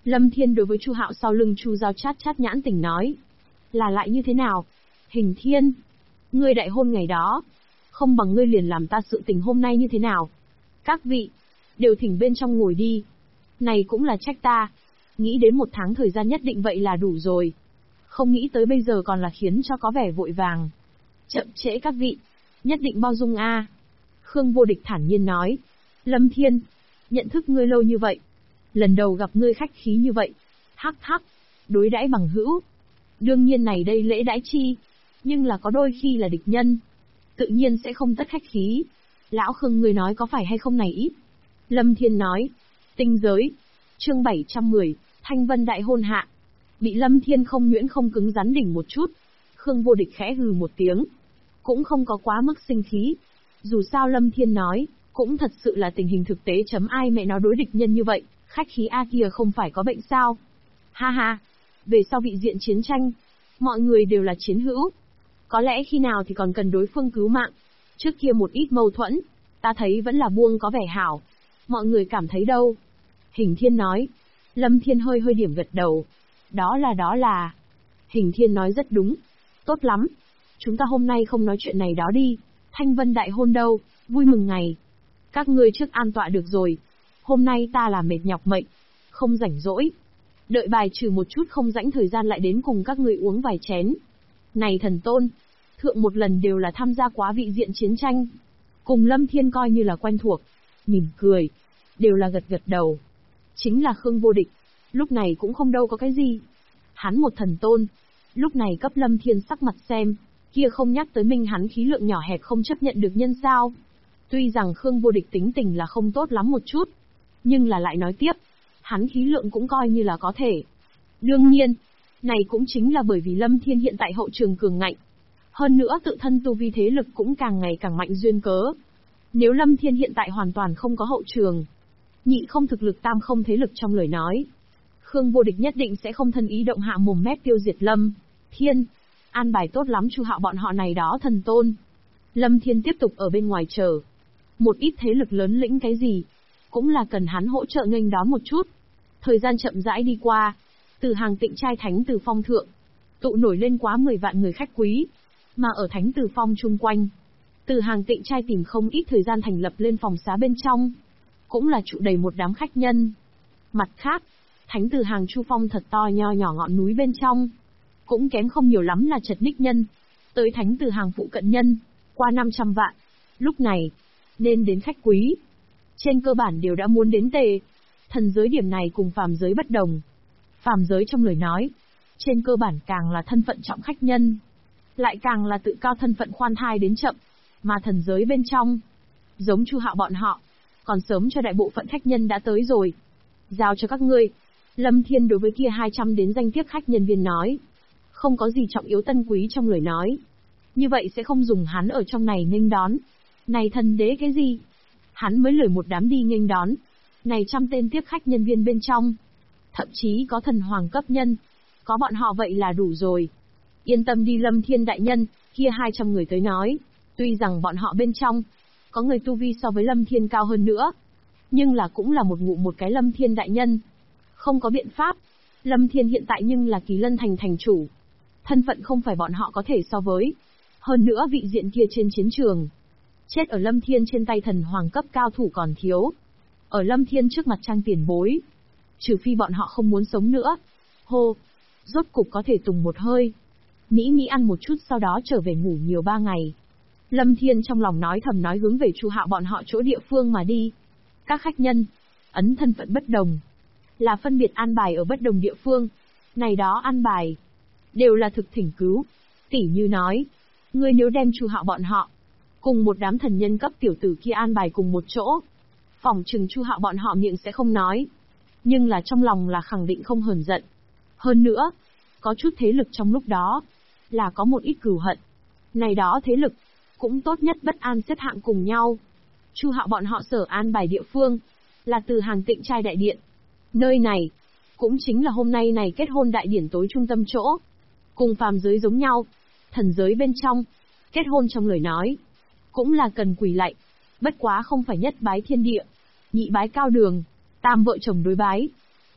Lâm Thiên đối với Chu Hạo sau lưng Chu Giao chát chát nhãn tình nói. Là lại như thế nào? Hình Thiên, ngươi đại hôn ngày đó, không bằng ngươi liền làm ta sự tình hôm nay như thế nào? Các vị, đều thỉnh bên trong ngồi đi. Này cũng là trách ta. Nghĩ đến 1 tháng thời gian nhất định vậy là đủ rồi. Không nghĩ tới bây giờ còn là khiến cho có vẻ vội vàng. Chậm trễ các vị, nhất định bao dung a. Khương Vô Địch thản nhiên nói. Lâm Thiên, nhận thức ngươi lâu như vậy. Lần đầu gặp ngươi khách khí như vậy. Hắc hắc, đối đãi bằng hữu. Đương nhiên này đây lễ đãi chi. Nhưng là có đôi khi là địch nhân. Tự nhiên sẽ không tất khách khí. Lão Khương ngươi nói có phải hay không này ít. Lâm Thiên nói. Tinh giới. Chương 710, Thanh Vân đại hôn hạ. Bị Lâm Thiên không nhuyễn không cứng rắn đỉnh một chút. Khương Vô Địch khẽ hừ một tiếng. Cũng không có quá mức sinh khí. Dù sao Lâm Thiên nói, cũng thật sự là tình hình thực tế chấm ai mẹ nó đối địch nhân như vậy, khách khí A kia không phải có bệnh sao. Ha ha, về sau vị diện chiến tranh, mọi người đều là chiến hữu. Có lẽ khi nào thì còn cần đối phương cứu mạng. Trước kia một ít mâu thuẫn, ta thấy vẫn là buông có vẻ hảo. Mọi người cảm thấy đâu? Hình Thiên nói. Lâm Thiên hơi hơi điểm gật đầu. Đó là. Hình Thiên nói rất đúng. Tốt lắm. Chúng ta hôm nay không nói chuyện này đó đi. Thanh Vân đại hôn đâu, vui mừng ngày. Các ngươi trước an tọa được rồi. Hôm nay ta là mệt nhọc mệnh, không rảnh rỗi. Đợi bài trừ một chút không rãnh thời gian lại đến cùng các ngươi uống vài chén. Này thần tôn, thượng một lần đều là tham gia quá vị diện chiến tranh. Cùng Lâm Thiên coi như là quen thuộc. Mỉm cười, đều là gật gật đầu. Chính là Khương Vô Địch, lúc này cũng không đâu có cái gì. Hắn một thần tôn, lúc này cấp Lâm Thiên sắc mặt xem, kia không nhắc tới minh hắn khí lượng nhỏ hẹp không chấp nhận được nhân sao. Tuy rằng Khương Vô Địch tính tình là không tốt lắm một chút, nhưng là lại nói tiếp, hắn khí lượng cũng coi như là có thể. Đương nhiên, này cũng chính là bởi vì Lâm Thiên hiện tại hậu trường cường ngạnh. Hơn nữa tự thân tu vi thế lực cũng càng ngày càng mạnh duyên cớ. Nếu Lâm Thiên hiện tại hoàn toàn không có hậu trường, nhị không thực lực tam không thế lực trong lời nói, Khương Vô Địch nhất định sẽ không thân ý động hạ mồm mép tiêu diệt Lâm Thiên. An bài tốt lắm Chu Hạo bọn họ này đó thần tôn. Lâm Thiên tiếp tục ở bên ngoài chờ. Một ít thế lực lớn lĩnh cái gì, cũng là cần hắn hỗ trợ nghênh đón một chút. Thời gian chậm rãi đi qua, từ hàng Tịnh Trai Thánh Từ Phong thượng, tụ nổi lên quá 10 vạn người khách quý. Mà ở Thánh Từ Phong chung quanh, từ hàng Tịnh Trai tìm không ít thời gian thành lập lên phòng xá bên trong, cũng là trụ đầy một đám khách nhân. Mặt khác, Thánh Từ hàng Chu Phong thật to nho nhỏ ngọn núi bên trong, cũng kém không nhiều lắm là chật ních nhân. Tới Thánh Từ hàng phụ cận nhân, qua 500 vạn. Lúc này, nên đến khách quý, trên cơ bản đều đã muốn đến tề. Thần giới điểm này cùng phàm giới bất đồng. Phàm giới trong lời nói, trên cơ bản càng là thân phận trọng khách nhân, lại càng là tự cao thân phận khoan thai đến chậm. Mà thần giới bên trong, giống Chu Hạo bọn họ, còn sớm cho đại bộ phận khách nhân đã tới rồi. Giao cho các ngươi. Lâm Thiên đối với kia 200 đến danh tiếp khách nhân viên nói. Không có gì trọng yếu tân quý trong lời nói. Như vậy sẽ không dùng hắn ở trong này nghênh đón. Này thần đế cái gì? Hắn mới lười một đám đi nghênh đón. Này 100 tên tiếp khách nhân viên bên trong, thậm chí có thần hoàng cấp nhân. Có bọn họ vậy là đủ rồi. Yên tâm đi Lâm Thiên đại nhân, kia 200 người tới nói. Tuy rằng bọn họ bên trong, có người tu vi so với Lâm Thiên cao hơn nữa. Nhưng là cũng là một ngụ một cái Lâm Thiên đại nhân. Không có biện pháp. Lâm Thiên hiện tại nhưng là Kỳ Lân Thành thành chủ. Thân phận không phải bọn họ có thể so với. Hơn nữa vị diện kia trên chiến trường, chết ở Lâm Thiên trên tay thần hoàng cấp cao thủ còn thiếu. Ở Lâm Thiên trước mặt trang tiền bối. Trừ phi bọn họ không muốn sống nữa. Hô, rốt cục có thể tùng một hơi. Mỹ ăn một chút sau đó trở về ngủ nhiều 3 ngày. Lâm Thiên trong lòng nói thầm nói hướng về Chu Hạo bọn họ chỗ địa phương mà đi. Các khách nhân, ấn thân phận bất đồng, là phân biệt an bài ở bất đồng địa phương. Này đó an bài, đều là thực thỉnh cứu. Tỉ như nói, ngươi nếu đem Chu Hạo bọn họ, cùng một đám thần nhân cấp tiểu tử kia an bài cùng một chỗ, phỏng chừng Chu Hạo bọn họ miệng sẽ không nói, nhưng là trong lòng là khẳng định không hờn giận. Hơn nữa, có chút thế lực trong lúc đó, là có một ít cừu hận. Này đó thế lực, cũng tốt nhất bất an xếp hạng cùng nhau. Chu Hạo bọn họ sở an bài địa phương, là từ hàng Tịnh Trai đại điện. Nơi này, cũng chính là hôm nay này kết hôn đại điển tối trung tâm chỗ. Cùng phàm giới giống nhau, thần giới bên trong, kết hôn trong lời nói, cũng là cần quỳ lạy. Bất quá không phải nhất bái thiên địa, nhị bái cao đường, tam vợ chồng đối bái.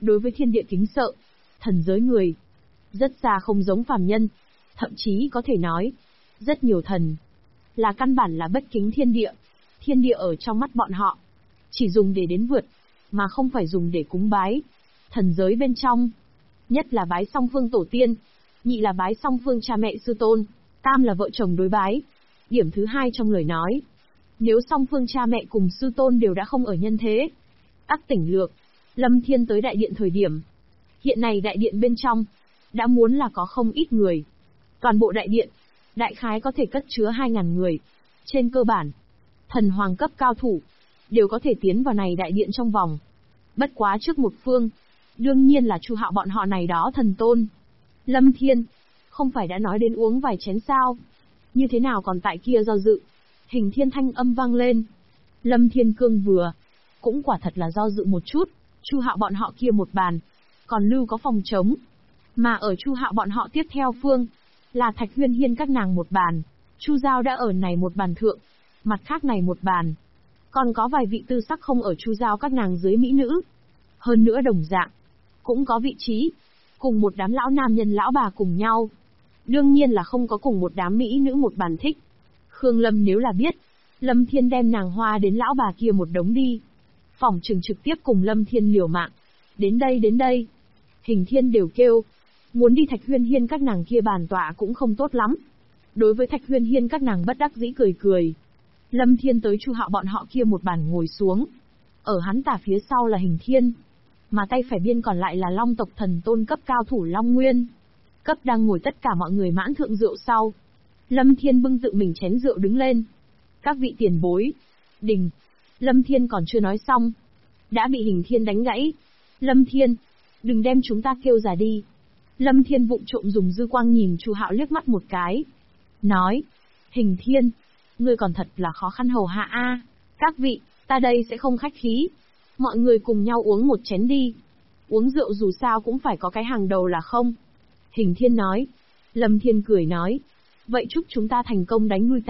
đối với thiên địa kính sợ, thần giới người, rất xa không giống phàm nhân, thậm chí có thể nói, rất nhiều thần, là căn bản là bất kính thiên địa ở trong mắt bọn họ, chỉ dùng để đến vượt, mà không phải dùng để cúng bái. Thần giới bên trong, nhất là bái song phương tổ tiên, nhị là bái song phương cha mẹ sư tôn, tam là vợ chồng đối bái. Điểm thứ hai trong lời nói, nếu song phương cha mẹ cùng sư tôn đều đã không ở nhân thế, ắt tỉnh lược, Lâm Thiên tới đại điện thời điểm. Hiện này đại điện bên trong, đã muốn là có không ít người. Toàn bộ đại điện, đại khái có thể cất chứa 2.000 người. Trên cơ bản, thần hoàng cấp cao thủ, đều có thể tiến vào này đại điện trong vòng. Bất quá trước một phương, đương nhiên là Chu Hạo bọn họ này đó thần tôn. Lâm Thiên, không phải đã nói đến uống vài chén sao? Như thế nào còn tại kia do dự? Hình Thiên thanh âm vang lên. Lâm Thiên Cương vừa, cũng quả thật là do dự một chút. Chu Hạo bọn họ kia một bàn, còn lưu có phòng trống. Mà ở Chu Hạo bọn họ tiếp theo phương, là Thạch Huyên Hiên các nàng một bàn. Chu Giao đã ở này một bàn thượng, mặt khác này một bàn. Còn có vài vị tư sắc không ở Chu Giao các nàng dưới mỹ nữ. Hơn nữa đồng dạng, cũng có vị trí, cùng một đám lão nam nhân lão bà cùng nhau. Đương nhiên là không có cùng một đám mỹ nữ một bàn thích. Khương Lâm nếu là biết, Lâm Thiên đem nàng hoa đến lão bà kia một đống đi. Phỏng chừng trực tiếp cùng Lâm Thiên liều mạng. Đến đây. Hình Thiên đều kêu. Muốn đi Thạch Huyên Hiên các nàng kia bàn tọa cũng không tốt lắm. Đối với Thạch Huyên Hiên các nàng bất đắc dĩ cười. Lâm Thiên tới Chu Hạo bọn họ kia một bàn ngồi xuống. Ở hắn tả phía sau là Hình Thiên. Mà tay phải biên còn lại là Long tộc thần tôn cấp cao thủ Long Nguyên. Cấp đang ngồi tất cả mọi người mãn thượng rượu sau. Lâm Thiên bưng tự mình chén rượu đứng lên. Các vị tiền bối. Đình. Lâm Thiên còn chưa nói xong. Đã bị Hình Thiên đánh gãy. Lâm Thiên. Đừng đem chúng ta kêu ra đi. Lâm Thiên vụng trộm dùng dư quang nhìn Chu Hạo liếc mắt một cái. Nói. Hình Thiên. Ngươi còn thật là khó khăn hầu hạ a. Các vị, ta đây sẽ không khách khí. Mọi người cùng nhau uống một chén đi. Uống rượu dù sao cũng phải có cái hàng đầu là không. Hình Thiên nói. Lâm Thiên cười nói. Vậy chúc chúng ta thành công đánh lui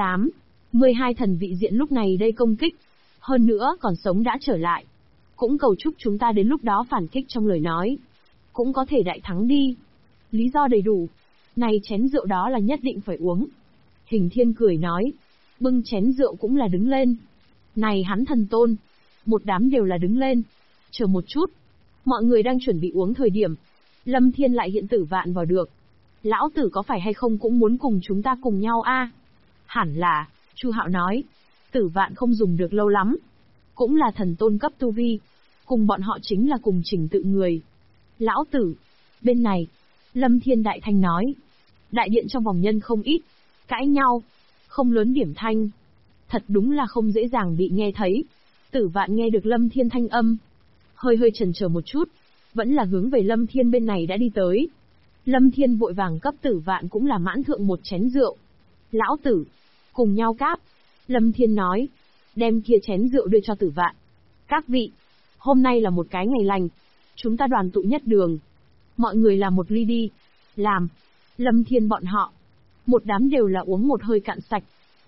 12 thần vị diện lúc này đây công kích. Hơn nữa còn sống đã trở lại. Cũng cầu chúc chúng ta đến lúc đó phản kích trong lời nói. Cũng có thể đại thắng đi. Lý do đầy đủ. Này chén rượu đó là nhất định phải uống. Hình Thiên cười nói. Bưng chén rượu cũng là đứng lên. Này hắn thần tôn. Một đám đều là đứng lên. Chờ một chút. Mọi người đang chuẩn bị uống thời điểm. Lâm Thiên lại hiện Tử Vạn vào được. Lão tử có phải hay không cũng muốn cùng chúng ta cùng nhau a? Hẳn là, Chu Hạo nói. Tử Vạn không dùng được lâu lắm. Cũng là thần tôn cấp tu vi. Cùng bọn họ chính là cùng trình tự người. Lão tử. Bên này. Lâm Thiên đại thanh nói. Đại điện trong vòng nhân không ít. Cãi nhau. Không lớn điểm thanh. Thật đúng là không dễ dàng bị nghe thấy. Tử Vạn nghe được Lâm Thiên thanh âm. Hơi chần chờ một chút. Vẫn là hướng về Lâm Thiên bên này đã đi tới. Lâm Thiên vội vàng cấp Tử Vạn cũng là mãn thượng một chén rượu. Lão tử. Cùng nhau cáp. Lâm Thiên nói. Đem kia chén rượu đưa cho Tử Vạn. Các vị. Hôm nay là một cái ngày lành. Chúng ta đoàn tụ nhất đường. Mọi người làm một ly đi. Làm. Lâm Thiên bọn họ. Một đám đều là uống một hơi cạn sạch.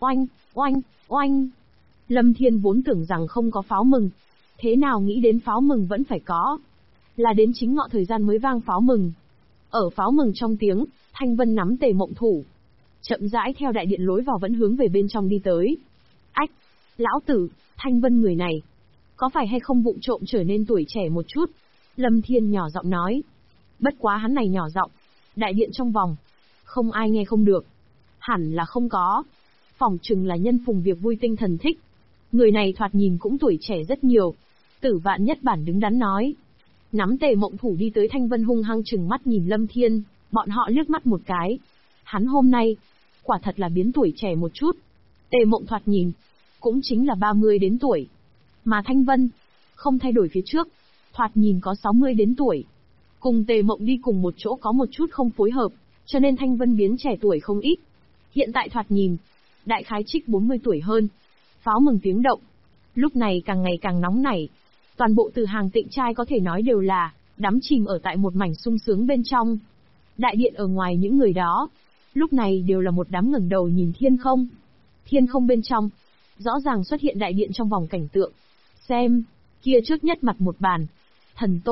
Oanh. Lâm Thiên vốn tưởng rằng không có pháo mừng. Thế nào nghĩ đến pháo mừng vẫn phải có. Là đến chính ngọ thời gian mới vang pháo mừng. Ở pháo mừng trong tiếng, Thanh Vân nắm Tề Mộng thủ. Chậm rãi theo đại điện lối vào vẫn hướng về bên trong đi tới. Ách! Lão tử, Thanh Vân người này. Có phải hay không vụng trộm trở nên tuổi trẻ một chút? Lâm Thiên nhỏ giọng nói. Bất quá hắn này nhỏ giọng. Đại điện trong vòng. Không ai nghe không được. Hẳn là không có. Phỏng chừng là nhân phùng việc vui tinh thần thích. Người này thoạt nhìn cũng tuổi trẻ rất nhiều. Tử Vạn nhất bản đứng đắn nói. Nắm Tề Mộng thủ đi tới Thanh Vân hung hăng chừng mắt nhìn Lâm Thiên. Bọn họ liếc mắt một cái. Hắn hôm nay, quả thật là biến tuổi trẻ một chút. Tề Mộng thoạt nhìn, cũng chính là 30 đến tuổi. Mà Thanh Vân, không thay đổi phía trước, thoạt nhìn có 60 đến tuổi. Cùng Tề Mộng đi cùng một chỗ có một chút không phối hợp, cho nên Thanh Vân biến trẻ tuổi không ít. Hiện tại thoạt nhìn, đại khái trích 40 tuổi hơn. Pháo mừng tiếng động. Lúc này càng ngày càng nóng nảy. Toàn bộ từ hàng Tịnh trai có thể nói đều là đắm chìm ở tại một mảnh sung sướng bên trong. Đại điện ở ngoài những người đó, lúc này đều là một đám ngẩng đầu nhìn thiên không. Thiên không bên trong, rõ ràng xuất hiện đại điện trong vòng cảnh tượng. Xem, kia trước nhất mặt một bàn. Thần tôn,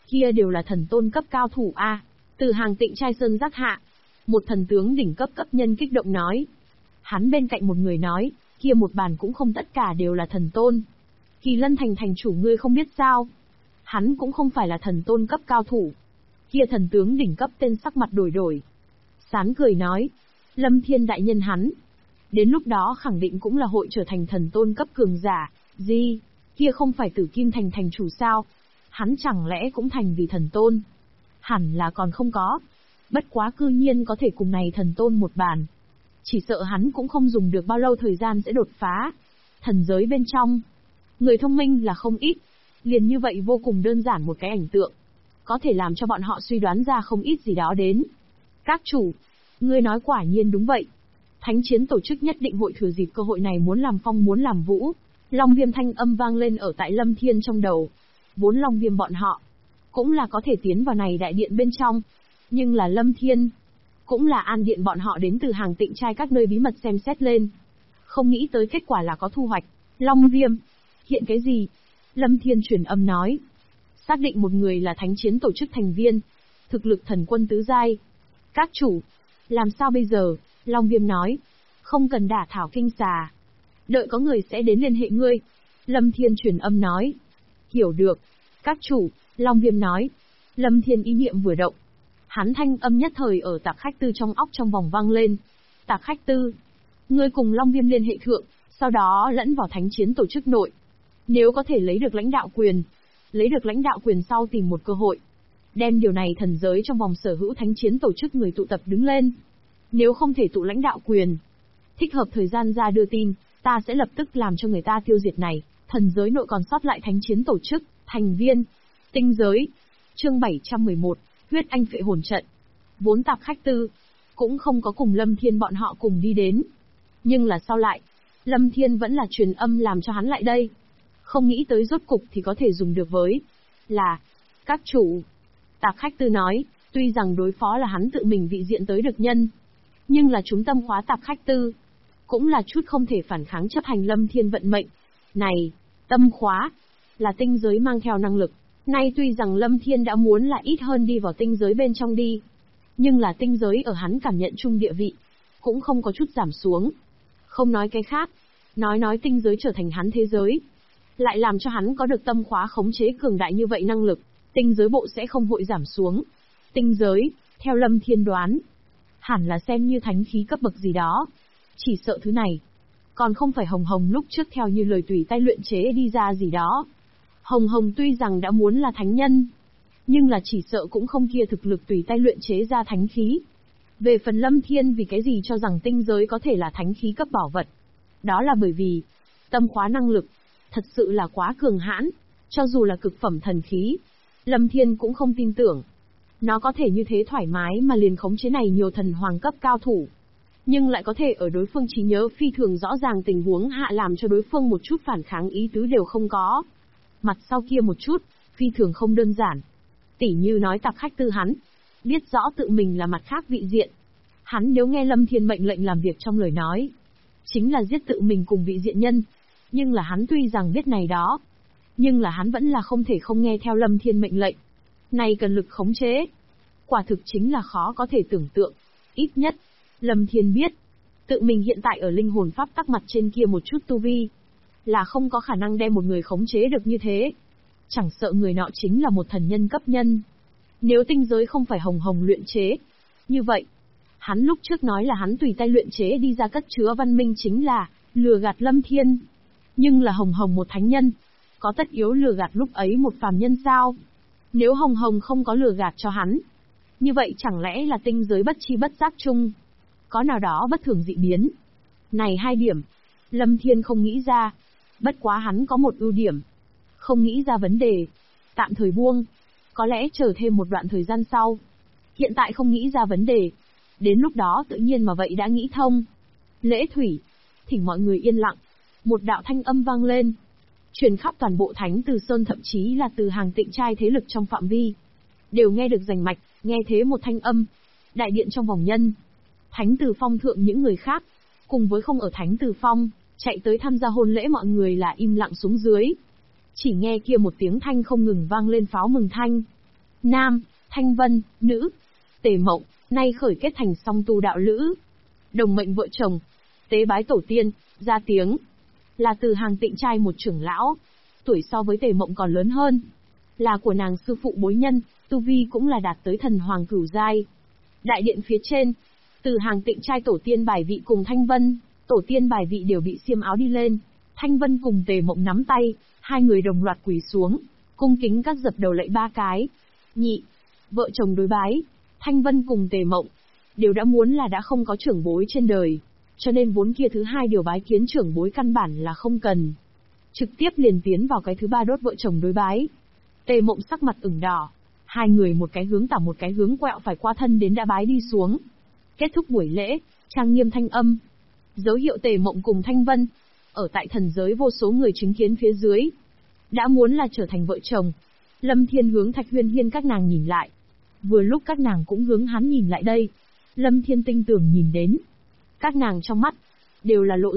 Kia đều là thần tôn cấp cao thủ a. Từ Hàng Tịnh trai sơn giác hạ, một thần tướng đỉnh cấp cấp nhân kích động nói. Hắn bên cạnh một người nói, kia một bàn cũng không tất cả đều là thần tôn. Kỳ Lân thành thành chủ ngươi không biết sao? Hắn cũng không phải là thần tôn cấp cao thủ. Kia thần tướng đỉnh cấp tên sắc mặt đổi đổi. Sán cười nói, Lâm Thiên đại nhân hắn. Đến lúc đó khẳng định cũng là hội trở thành thần tôn cấp cường giả. Gì? Kia không phải Tử Kim thành thành chủ sao? Hắn chẳng lẽ cũng thành vì thần tôn? Hẳn là còn không có. Bất quá cư nhiên có thể cùng này thần tôn một bàn. Chỉ sợ hắn cũng không dùng được bao lâu thời gian sẽ đột phá. Thần giới bên trong, người thông minh là không ít. Liền như vậy vô cùng đơn giản một cái ảnh tượng, có thể làm cho bọn họ suy đoán ra không ít gì đó đến. Các chủ, ngươi nói quả nhiên đúng vậy. Thánh chiến tổ chức nhất định hội thừa dịp cơ hội này muốn làm phong muốn làm vũ. Long Viêm thanh âm vang lên ở tại Lâm Thiên trong đầu. Vốn Long Viêm bọn họ cũng là có thể tiến vào này đại điện bên trong. Nhưng là Lâm Thiên, cũng là An Điện bọn họ đến từ Hàng Tịnh trai các nơi bí mật xem xét lên. Không nghĩ tới kết quả là có thu hoạch. Long Viêm, hiện cái gì? Lâm Thiên truyền âm nói. Xác định một người là thánh chiến tổ chức thành viên. Thực lực thần quân tứ giai. Các chủ, làm sao bây giờ? Long Viêm nói. Không cần đả thảo kinh xà. Đợi có người sẽ đến liên hệ ngươi. Lâm Thiên truyền âm nói. Hiểu được. Các chủ, Long Viêm nói. Lâm Thiên ý niệm vừa động. Hắn thanh âm nhất thời ở Tạp Khách Tư trong óc trong vòng vang lên. Tạp Khách Tư, ngươi cùng Long Viêm liên hệ thượng, sau đó lẫn vào thánh chiến tổ chức nội. Nếu có thể lấy được lãnh đạo quyền, lấy được lãnh đạo quyền sau tìm một cơ hội, đem điều này thần giới trong vòng sở hữu thánh chiến tổ chức người tụ tập đứng lên. Nếu không thể tụ lãnh đạo quyền, thích hợp thời gian ra đưa tin, ta sẽ lập tức làm cho người ta tiêu diệt này, thần giới nội còn sót lại thánh chiến tổ chức, thành viên. Tinh giới. Chương 711, huyết anh phệ hồn trận. Vốn Tạp Khách Tư cũng không có cùng Lâm Thiên bọn họ cùng đi đến. Nhưng là sau lại, Lâm Thiên vẫn là truyền âm làm cho hắn lại đây. Không nghĩ tới rốt cục thì có thể dùng được với là các chủ. Tạp Khách Tư nói, tuy rằng đối phó là hắn tự mình vị diện tới được nhân, nhưng là chúng tâm khóa Tạp Khách Tư cũng là chút không thể phản kháng chấp hành Lâm Thiên vận mệnh. Này, tâm khóa là tinh giới mang theo năng lực. Nay tuy rằng Lâm Thiên đã muốn là ít hơn đi vào tinh giới bên trong đi, nhưng là tinh giới ở hắn cảm nhận chung địa vị cũng không có chút giảm xuống. Không nói cái khác, nói tinh giới trở thành hắn thế giới, lại làm cho hắn có được tâm khóa khống chế cường đại như vậy năng lực, tinh giới bộ sẽ không hội giảm xuống. Tinh giới, theo Lâm Thiên đoán, hẳn là xem như thánh khí cấp bậc gì đó. Chỉ sợ thứ này, còn không phải Hồng Hồng lúc trước theo như lời tùy tay luyện chế đi ra gì đó. Hồng Hồng tuy rằng đã muốn là thánh nhân, nhưng là chỉ sợ cũng không kia thực lực tùy tay luyện chế ra thánh khí. Về phần Lâm Thiên vì cái gì cho rằng tinh giới có thể là thánh khí cấp bảo vật, đó là bởi vì tâm khóa năng lực thật sự là quá cường hãn, cho dù là cực phẩm thần khí, Lâm Thiên cũng không tin tưởng nó có thể như thế thoải mái mà liền khống chế này nhiều thần hoàng cấp cao thủ, nhưng lại có thể ở đối phương trí nhớ phi thường rõ ràng tình huống hạ làm cho đối phương một chút phản kháng ý tứ đều không có. Mặt sau kia một chút, phi thường không đơn giản. Tỉ như nói Tạp Khách Tư hắn biết rõ tự mình là mặt khác vị diện. Hắn nếu nghe Lâm Thiên mệnh lệnh làm việc trong lời nói, chính là giết tự mình cùng vị diện nhân. Nhưng là hắn tuy rằng biết này đó, nhưng là hắn vẫn là không thể không nghe theo Lâm Thiên mệnh lệnh. Này cần lực khống chế, quả thực chính là khó có thể tưởng tượng. Ít nhất, Lâm Thiên biết, tự mình hiện tại ở linh hồn pháp tắc mặt trên kia một chút tu vi, là không có khả năng đem một người khống chế được như thế. Chẳng sợ người nọ chính là một thần nhân cấp nhân. Nếu tinh giới không phải Hồng Hồng luyện chế, như vậy, hắn lúc trước nói là hắn tùy tay luyện chế đi ra cất chứa văn minh chính là lừa gạt Lâm Thiên. Nhưng là Hồng Hồng một thánh nhân, có tất yếu lừa gạt lúc ấy một phàm nhân sao? Nếu Hồng Hồng không có lừa gạt cho hắn, như vậy chẳng lẽ là tinh giới bất chi bất giác chung có nào đó bất thường dị biến? Này hai điểm, Lâm Thiên không nghĩ ra. Bất quá hắn có một ưu điểm, không nghĩ ra vấn đề, tạm thời buông, có lẽ chờ thêm một đoạn thời gian sau. Hiện tại không nghĩ ra vấn đề, đến lúc đó tự nhiên mà vậy đã nghĩ thông. Lễ thủy, thỉnh mọi người yên lặng. Một đạo thanh âm vang lên, truyền khắp toàn bộ Thánh Từ Sơn, thậm chí là từ Hàng Tịnh trai thế lực trong phạm vi, đều nghe được rành mạch. Nghe thế một thanh âm, đại điện trong vòng nhân, Thánh Từ Phong thượng những người khác, cùng với không ở Thánh Từ Phong chạy tới tham gia hôn lễ mọi người là im lặng xuống dưới. Chỉ nghe kia một tiếng thanh không ngừng vang lên pháo mừng thanh. Nam, Thanh Vân, nữ, Tề Mộng, nay khởi kết thành song tu đạo lữ. Đồng mệnh vợ chồng, tế bái tổ tiên, ra tiếng. Là từ hàng Tịnh trai một trưởng lão, tuổi so với Tề Mộng còn lớn hơn. Là của nàng sư phụ bối nhân, tu vi cũng là đạt tới thần hoàng cửu giai. Đại điện phía trên, từ hàng Tịnh trai tổ tiên bài vị cùng Thanh Vân, tổ tiên bài vị đều bị xiêm áo đi lên. Thanh Vân cùng Tề Mộng nắm tay, hai người đồng loạt quỳ xuống, cung kính các dập đầu lạy 3 cái. Nhị, vợ chồng đối bái, Thanh Vân cùng Tề Mộng đều đã muốn là đã không có trưởng bối trên đời, cho nên vốn kia thứ hai điều bái kiến trưởng bối căn bản là không cần. Trực tiếp liền tiến vào cái thứ ba đốt vợ chồng đối bái. Tề Mộng sắc mặt ửng đỏ, hai người một cái hướng tả một cái hướng quẹo phải qua thân đến đã bái đi xuống. Kết thúc buổi lễ, trang nghiêm thanh âm. Dấu hiệu Tề Mộng cùng Thanh Vân, ở tại thần giới vô số người chứng kiến phía dưới, đã muốn là trở thành vợ chồng. Lâm Thiên hướng Thạch Huyên Hiên các nàng nhìn lại. Vừa lúc các nàng cũng hướng hắn nhìn lại đây. Lâm Thiên tinh tường nhìn đến. Các nàng trong mắt, đều là lộ